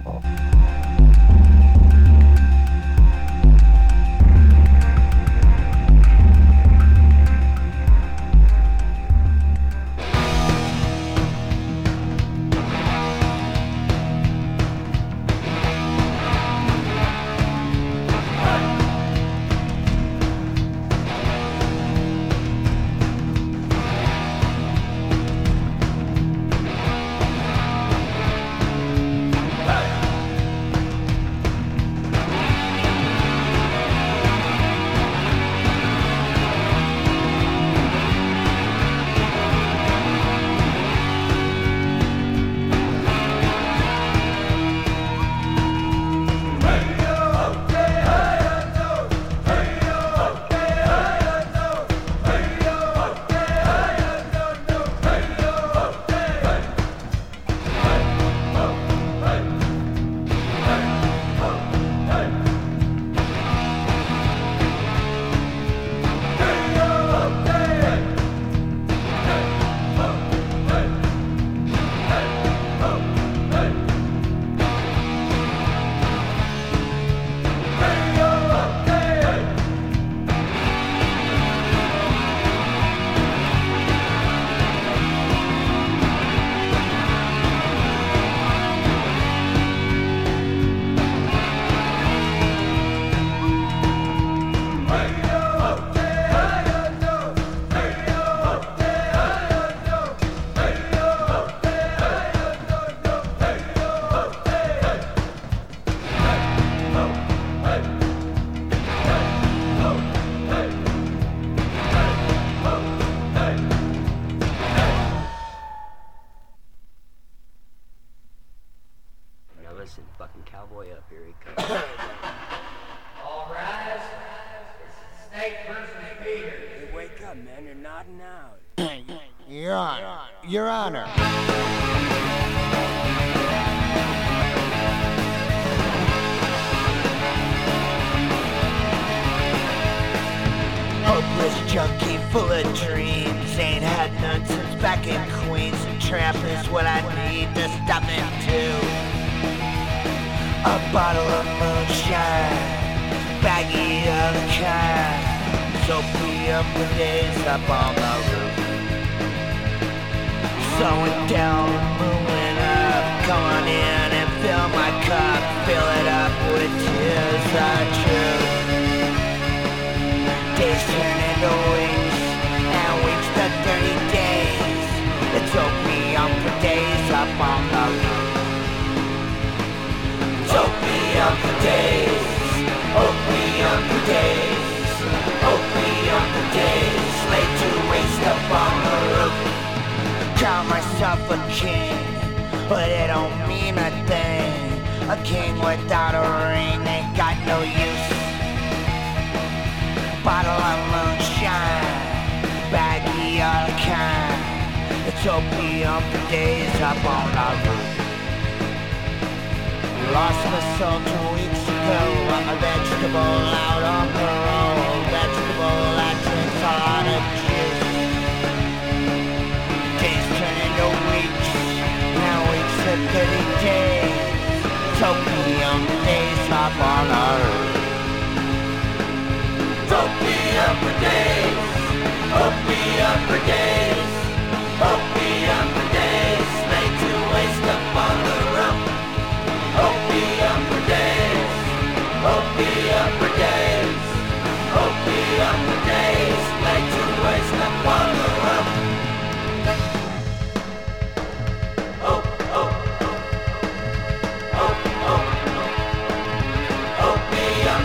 Your Honor. Hopeless junkie full of dreams, ain't had none since back in Queens, and tramp is what I need to stop me too. A bottle of moonshine, baggy of the kind, Sophia for days up on the roof. Slowing down, moving up, come on in and fill my cup, fill it up with tears of truth. Days turn into weeks, and weeks to thirty days. It's opium for days up on the roof. It's opium for days, opium for days, opium for days, laid to waste up on the roof. Call myself a king, but it don't mean a thing. A king without a ring ain't got no use. Bottle of moonshine, baggy all kind. It's Utopia for days up on our roof. Lost myself two weeks ago. I'm a vegetable out on parole. Vegetable that drinks a lot of juice. Days turn into weeks. Now weeks are thirty days. Utopia for days up on our roof. Utopia for days. Utopia for days. Utopia for days. Laid to waste upon the roof. Opium for days, opium for days, opium for days, like to waste upon the roof. Oh, oh, oh, oh, opium,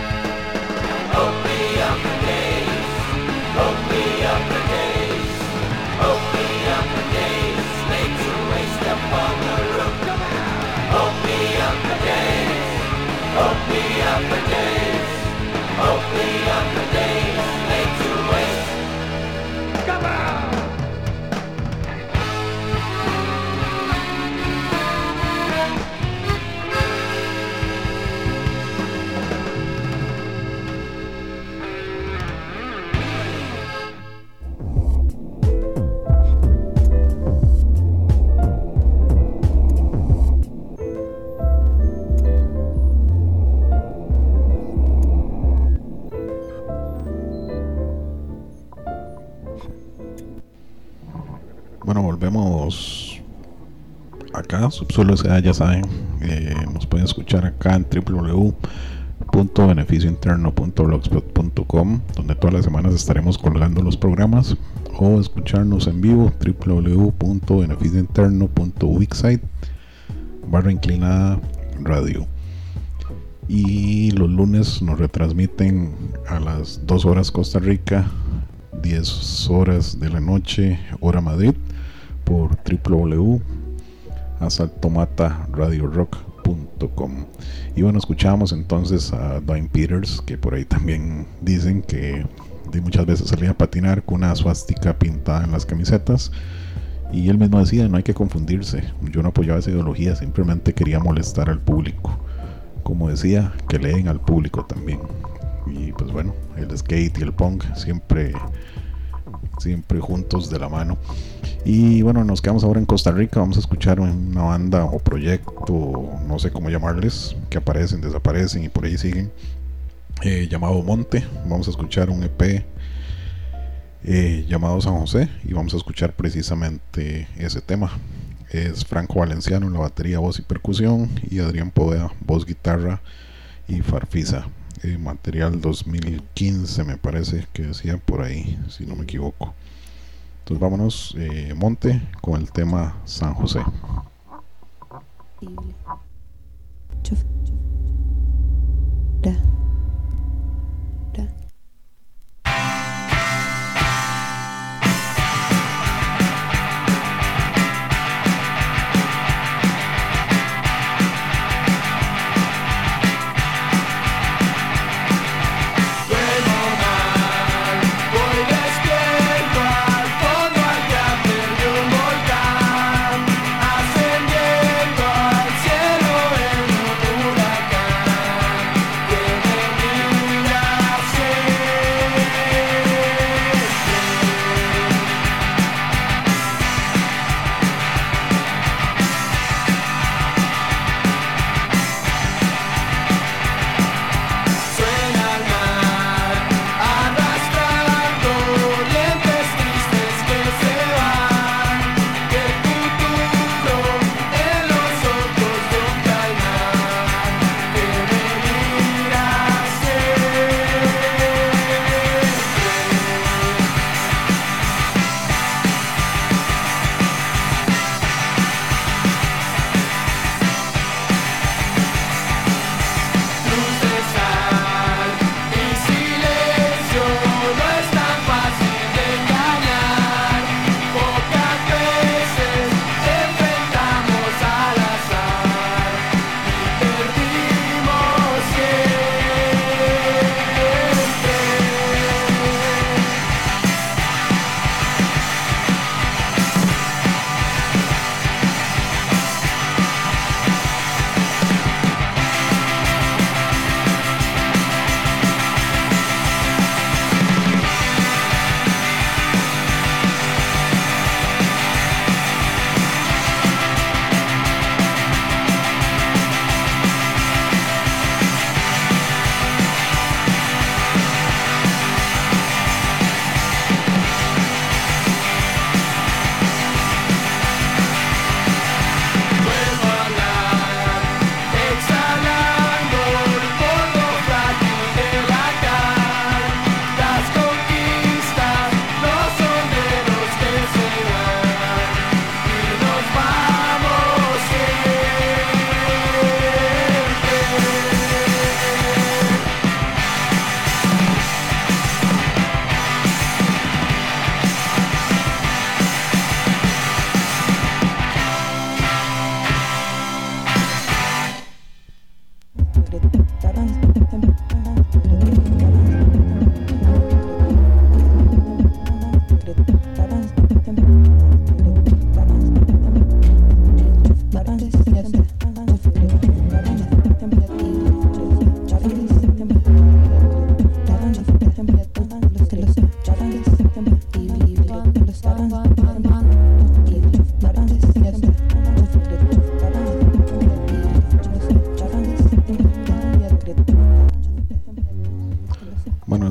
opium for days, opium for days, opium for days, like to waste upon the roof. Opium for days, opium for days, opium for days, laid to waste. Come on! Bueno, volvemos acá, Subsuelo S A, ya saben, eh, nos pueden escuchar acá en w w w punto beneficio interno punto blogspot punto com, donde todas las semanas estaremos colgando los programas, o escucharnos en vivo, w w w punto beneficio interno punto wixsite barra inclinada radio. Y los lunes nos retransmiten a las dos horas Costa Rica, diez horas de la noche hora Madrid, por w w w punto asalto mata radio rock punto com. Y bueno, escuchamos entonces a Dwayne Peters, que por ahí también dicen que de muchas veces salía a patinar con una suástica pintada en las camisetas, y él mismo decía: no hay que confundirse, yo no apoyaba esa ideología, simplemente quería molestar al público. Como decía, que leen al público también. Y pues bueno, el skate y el punk siempre siempre juntos de la mano. Y bueno, nos quedamos ahora en Costa Rica. Vamos a escuchar una banda o proyecto, no sé cómo llamarles, que aparecen, desaparecen y por ahí siguen, eh, llamado Monte. Vamos a escuchar un E P eh, llamado San José, y vamos a escuchar precisamente ese tema. Es Franco Valenciano en la batería, voz y percusión, y Adrián Poveda, voz, guitarra y farfisa. Eh, material dos mil quince me parece que decía por ahí, si no me equivoco. Entonces vámonos, eh, Monte, con el tema San José. Chuf, chuf. Da. Da. Ascendiendo al cielo.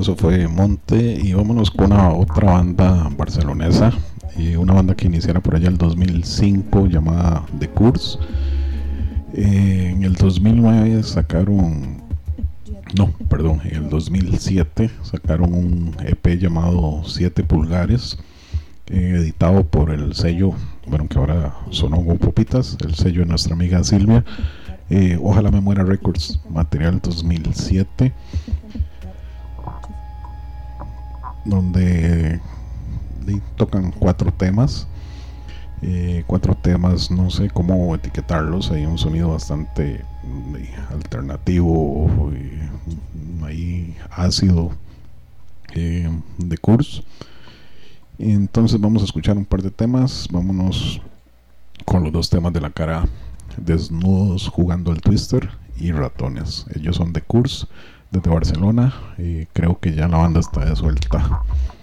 eso fue Monte. Y vámonos con una otra banda barcelonesa, y una banda que iniciara por allá el dos mil cinco llamada The Curse. Eh, en el dos mil nueve sacaron, no, perdón, en el dos mil siete sacaron un E P llamado siete pulgares, eh, editado por el sello, bueno, que ahora sonó con Popitas, el sello de nuestra amiga Silvia. Eh, Ojalá Me Muera Records, material dos mil siete, donde eh, tocan cuatro temas. Eh, cuatro temas, no sé cómo etiquetarlos. Hay un sonido bastante eh, alternativo, eh, ahí ácido, eh, de Curse. Entonces vamos a escuchar un par de temas. Vámonos con los dos temas de la cara: Desnudos jugando al Twister y Ratones. Ellos son The Curse, desde Barcelona, y creo que ya la banda está de suelta.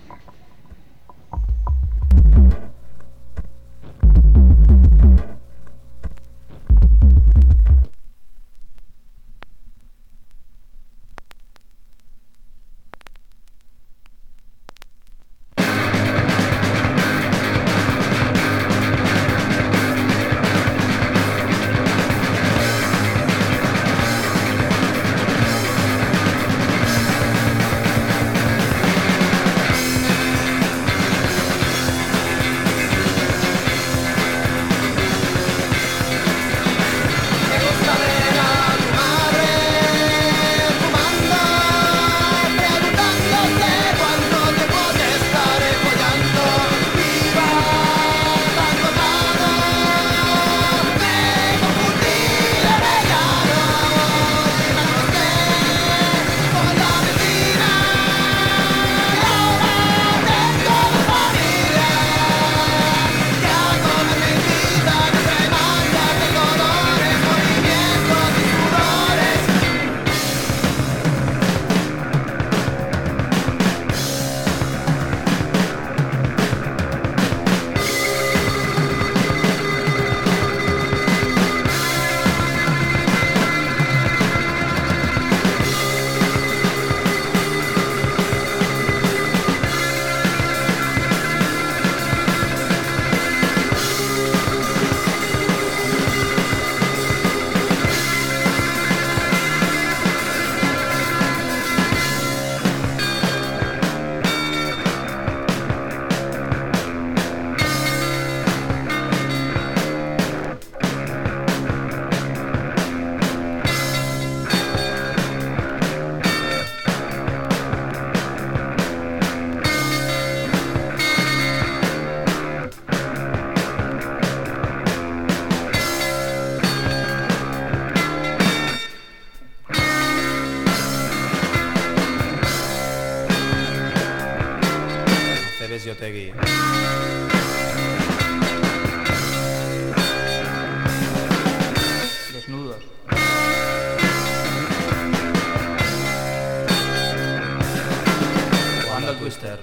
Otegui. Desnudos. Jugando al Twister.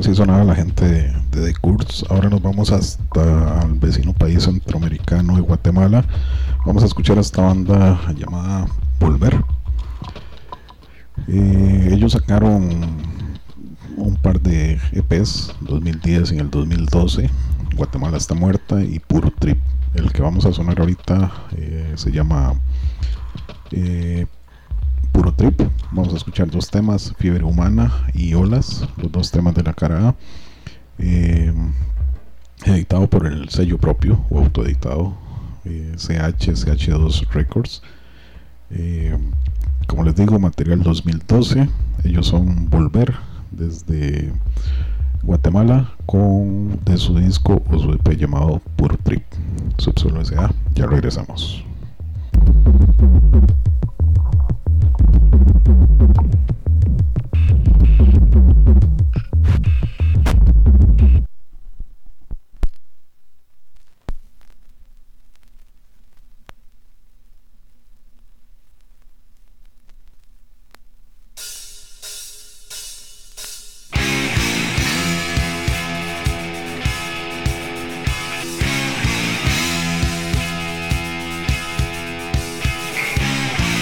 así sonaba la gente de, de The Kurds. Ahora nos vamos hasta el vecino país centroamericano de Guatemala. Vamos a escuchar a esta banda llamada Volver. Eh, ellos sacaron un par de E Pes, dos mil diez y en el dos mil doce, Guatemala está muerta y Puro Trip. El que vamos a sonar ahorita eh, se llama eh, Puro Trip. Vamos a escuchar dos temas, Fiebre Humana y Olas, los dos temas de la cara A, eh, editado por el sello propio o autoeditado eh, C H, C H dos Records. eh, como les digo, material dos mil doce. Ellos son Volver desde Guatemala con de su disco o su E P llamado Puro Trip. Subsuelo S A. Ya regresamos. Thank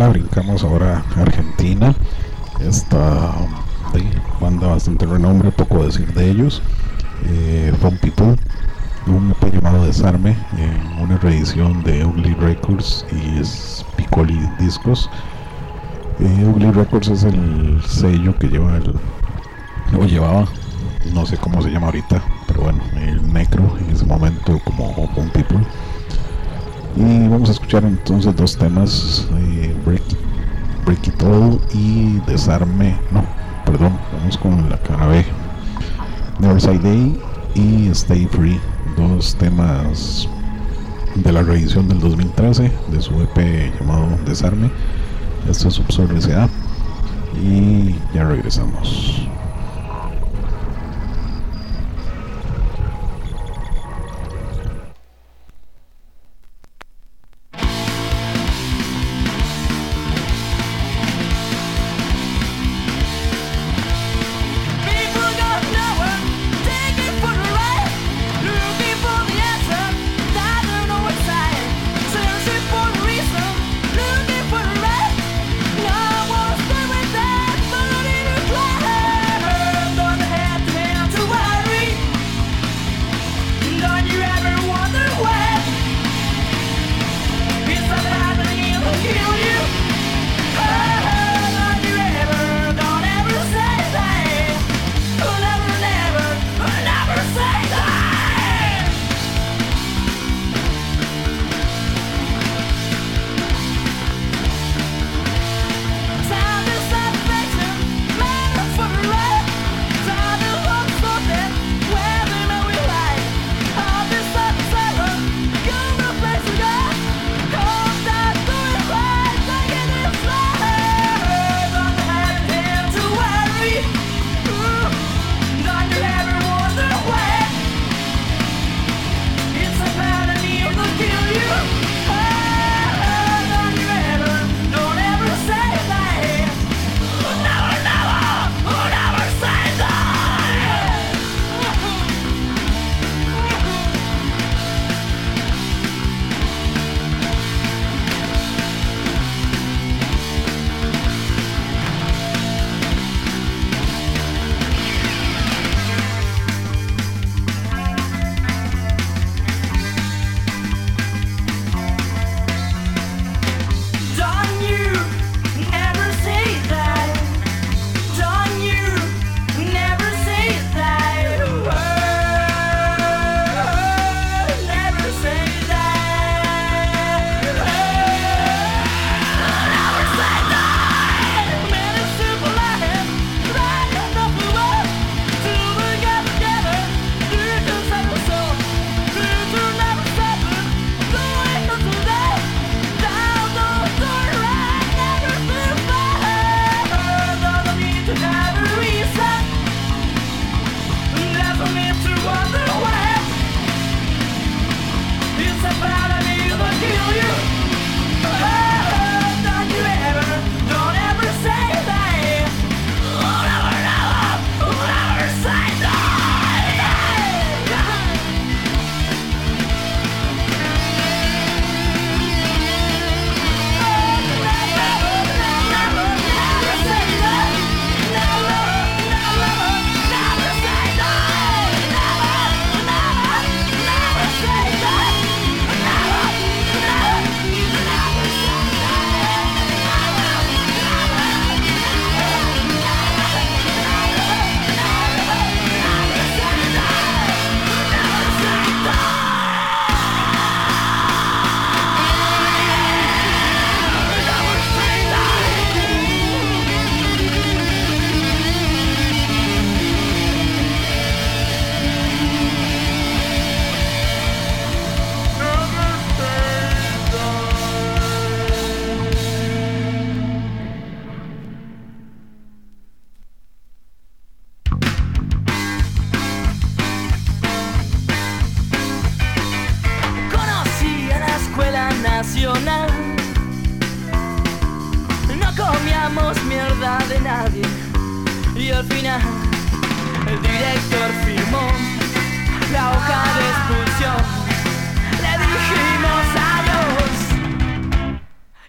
Guatemala, brincamos ahora a Argentina. Esta de, banda bastante renombre, poco decir de ellos. Eh, Fun People, un E P llamado Desarme, en una reedición de Ugly Records y es Piccoli Discos. Eh, Ugly Records es el sello que lleva el, o llevaba, no sé cómo se llama ahorita, pero bueno, el Necro en ese momento como Fun People. Y vamos a escuchar entonces dos temas, eh, Break, Break It All y Desarme, no, perdón, vamos con la cara B, Neverside Day y Stay Free, dos temas de la reedición del dos mil trece de su E P llamado Desarme. Esto es Subsol S A y ya regresamos.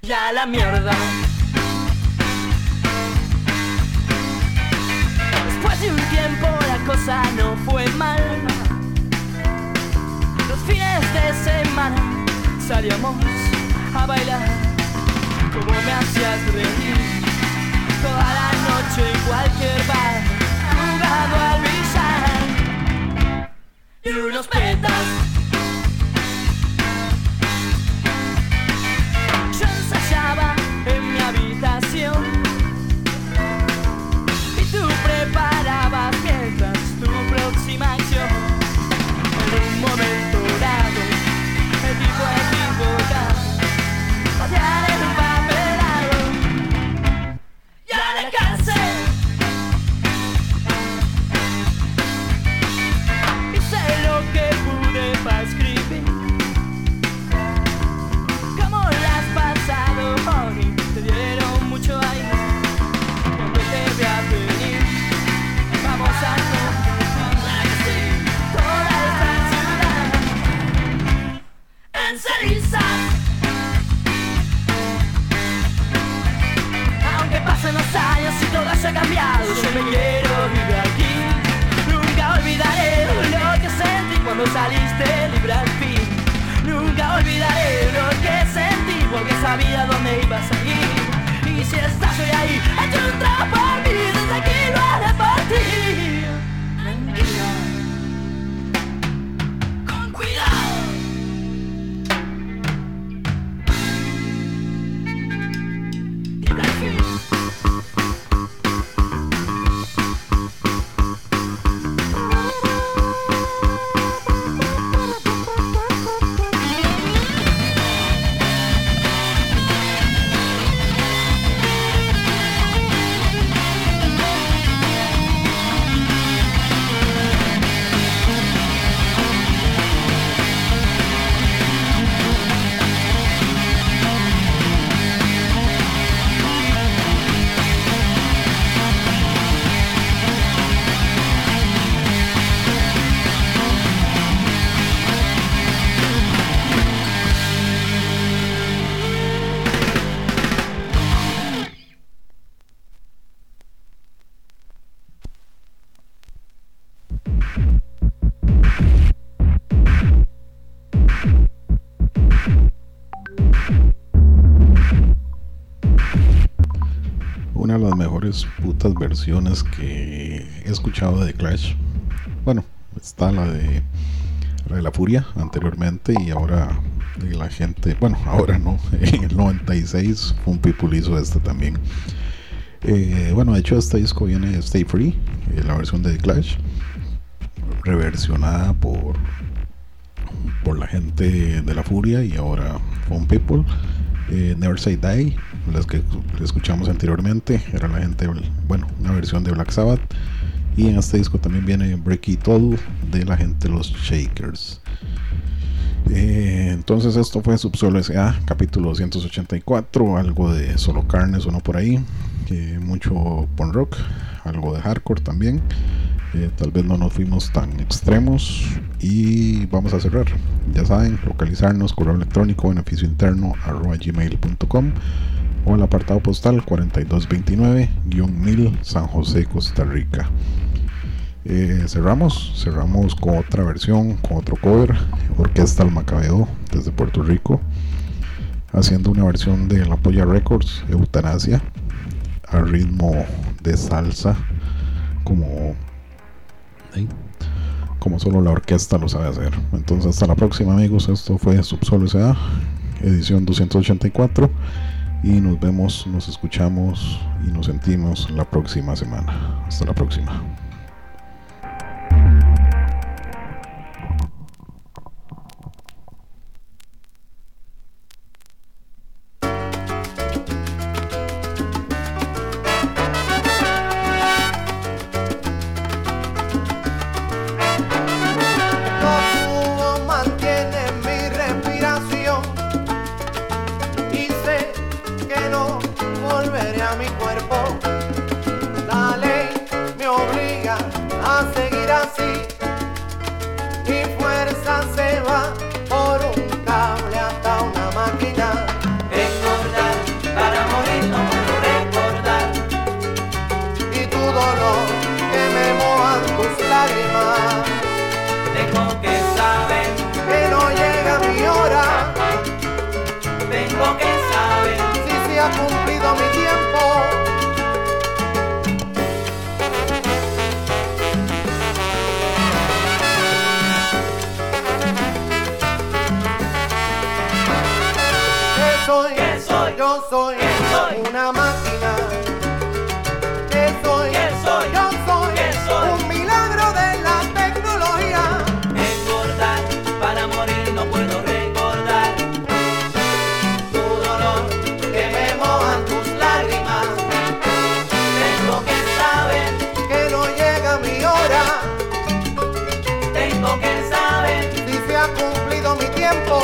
ya la mierda. Después de un tiempo la cosa no fue mal. Los fines de semana salíamos a bailar. Como me hacías reír toda la noche en cualquier bar, jugando al billar y unos petas. Yo ensayaba en mi habitación y tú preparabas mientras tu próxima acción. En un momento dado, el tipo equivocado patear el papelado. Ya le cansé y sé lo que pude para escribir. ¿Cómo la has pasado, honey? Te dieron mucho ahí. Cuando te vea venir, vamos a conquistar toda esta ciudad en cenizas. Aunque pasen los años y todo haya cambiado, yo me quiero vivir aquí. Nunca olvidaré lo que sentí cuando saliste libre al fin. Nunca olvidaré lo que sentí porque sabía dónde ibas a ir. Y si estás hoy ahí, echa un trago por mí, desde aquí lo haré por ti. Tranquila, con cuidado. Libre al fin. Una de las mejores putas versiones que he escuchado de The Clash. Bueno, está la de la de La Furia anteriormente y ahora de la gente, bueno, ahora no, en el noventa y seis Fun People hizo esta también. Eh, bueno, de hecho este disco viene de Stay Free, eh, la versión de The Clash, reversionada por por la gente de La Furia y ahora Fun People. eh, Never Say Die, las que escuchamos anteriormente, era la gente, bueno, una versión de Black Sabbath. Y en este disco también viene Break It All de la gente de los Shakers. Eh, entonces esto fue Subsuelo S A, capítulo doscientos ochenta y cuatro, algo de Solo Carne sonó por ahí, eh, mucho punk rock, algo de hardcore también. Eh, tal vez no nos fuimos tan extremos y vamos a cerrar. Ya saben, localizarnos, correo electrónico beneficio interno arroba gmail punto com o el apartado postal cuarenta y dos veintinueve mil San José, Costa Rica. Eh, cerramos, cerramos con otra versión, con otro cover, Orquesta El Macabeo desde Puerto Rico, haciendo una versión de La Polla Records, Eutanasia, al ritmo de salsa, como como solo la orquesta lo sabe hacer. Entonces hasta la próxima, amigos. Esto fue Subsuelo S A, edición doscientos ochenta y cuatro, y nos vemos, nos escuchamos y nos sentimos la próxima semana. Hasta la próxima. Mi cuerpo, la ley me obliga Yo soy, soy? una máquina. ¿Qué soy? ¿Qué soy? Yo soy, ¿Qué soy? un milagro de la tecnología. Engordar, para morir no puedo recordar tu dolor, Que me mojan tus lágrimas. tengo que saber, Que no llega mi hora. tengo que saber, Si se ha cumplido mi tiempo.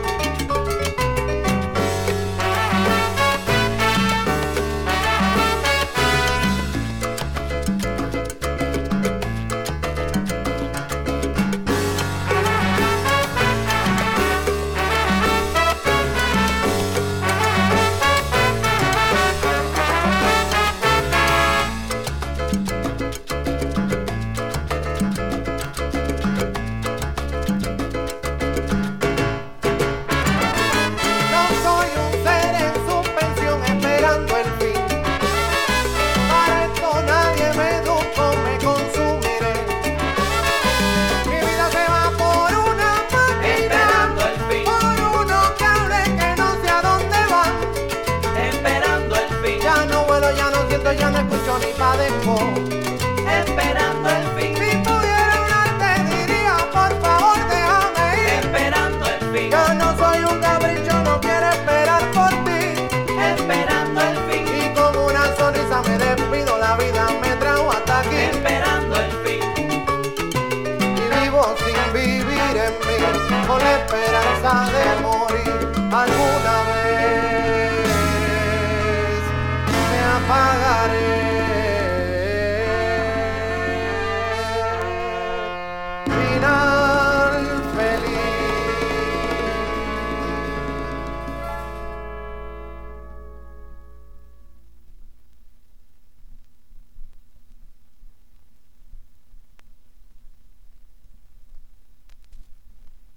Yo soy un ser en suspensión esperando el fin. Para esto nadie me educó, me consumiré. Mi vida se va por una máquina, esperando el fin, por unos cables que no sé a dónde van. esperando el fin, Ya no vuelo, ya no siento, ya no escucho ni padezco. esperando el fin, Si pudiera hablarte diría, por favor déjame ir. esperando el fin, Yo no soy un capricho, no quiero esperar por ti. esperando el fin, Y con una sonrisa me despido, la vida me trajo hasta aquí. esperando el fin, Y vivo sin vivir en mí, con la esperanza de morir alguna vez. Me apagaré.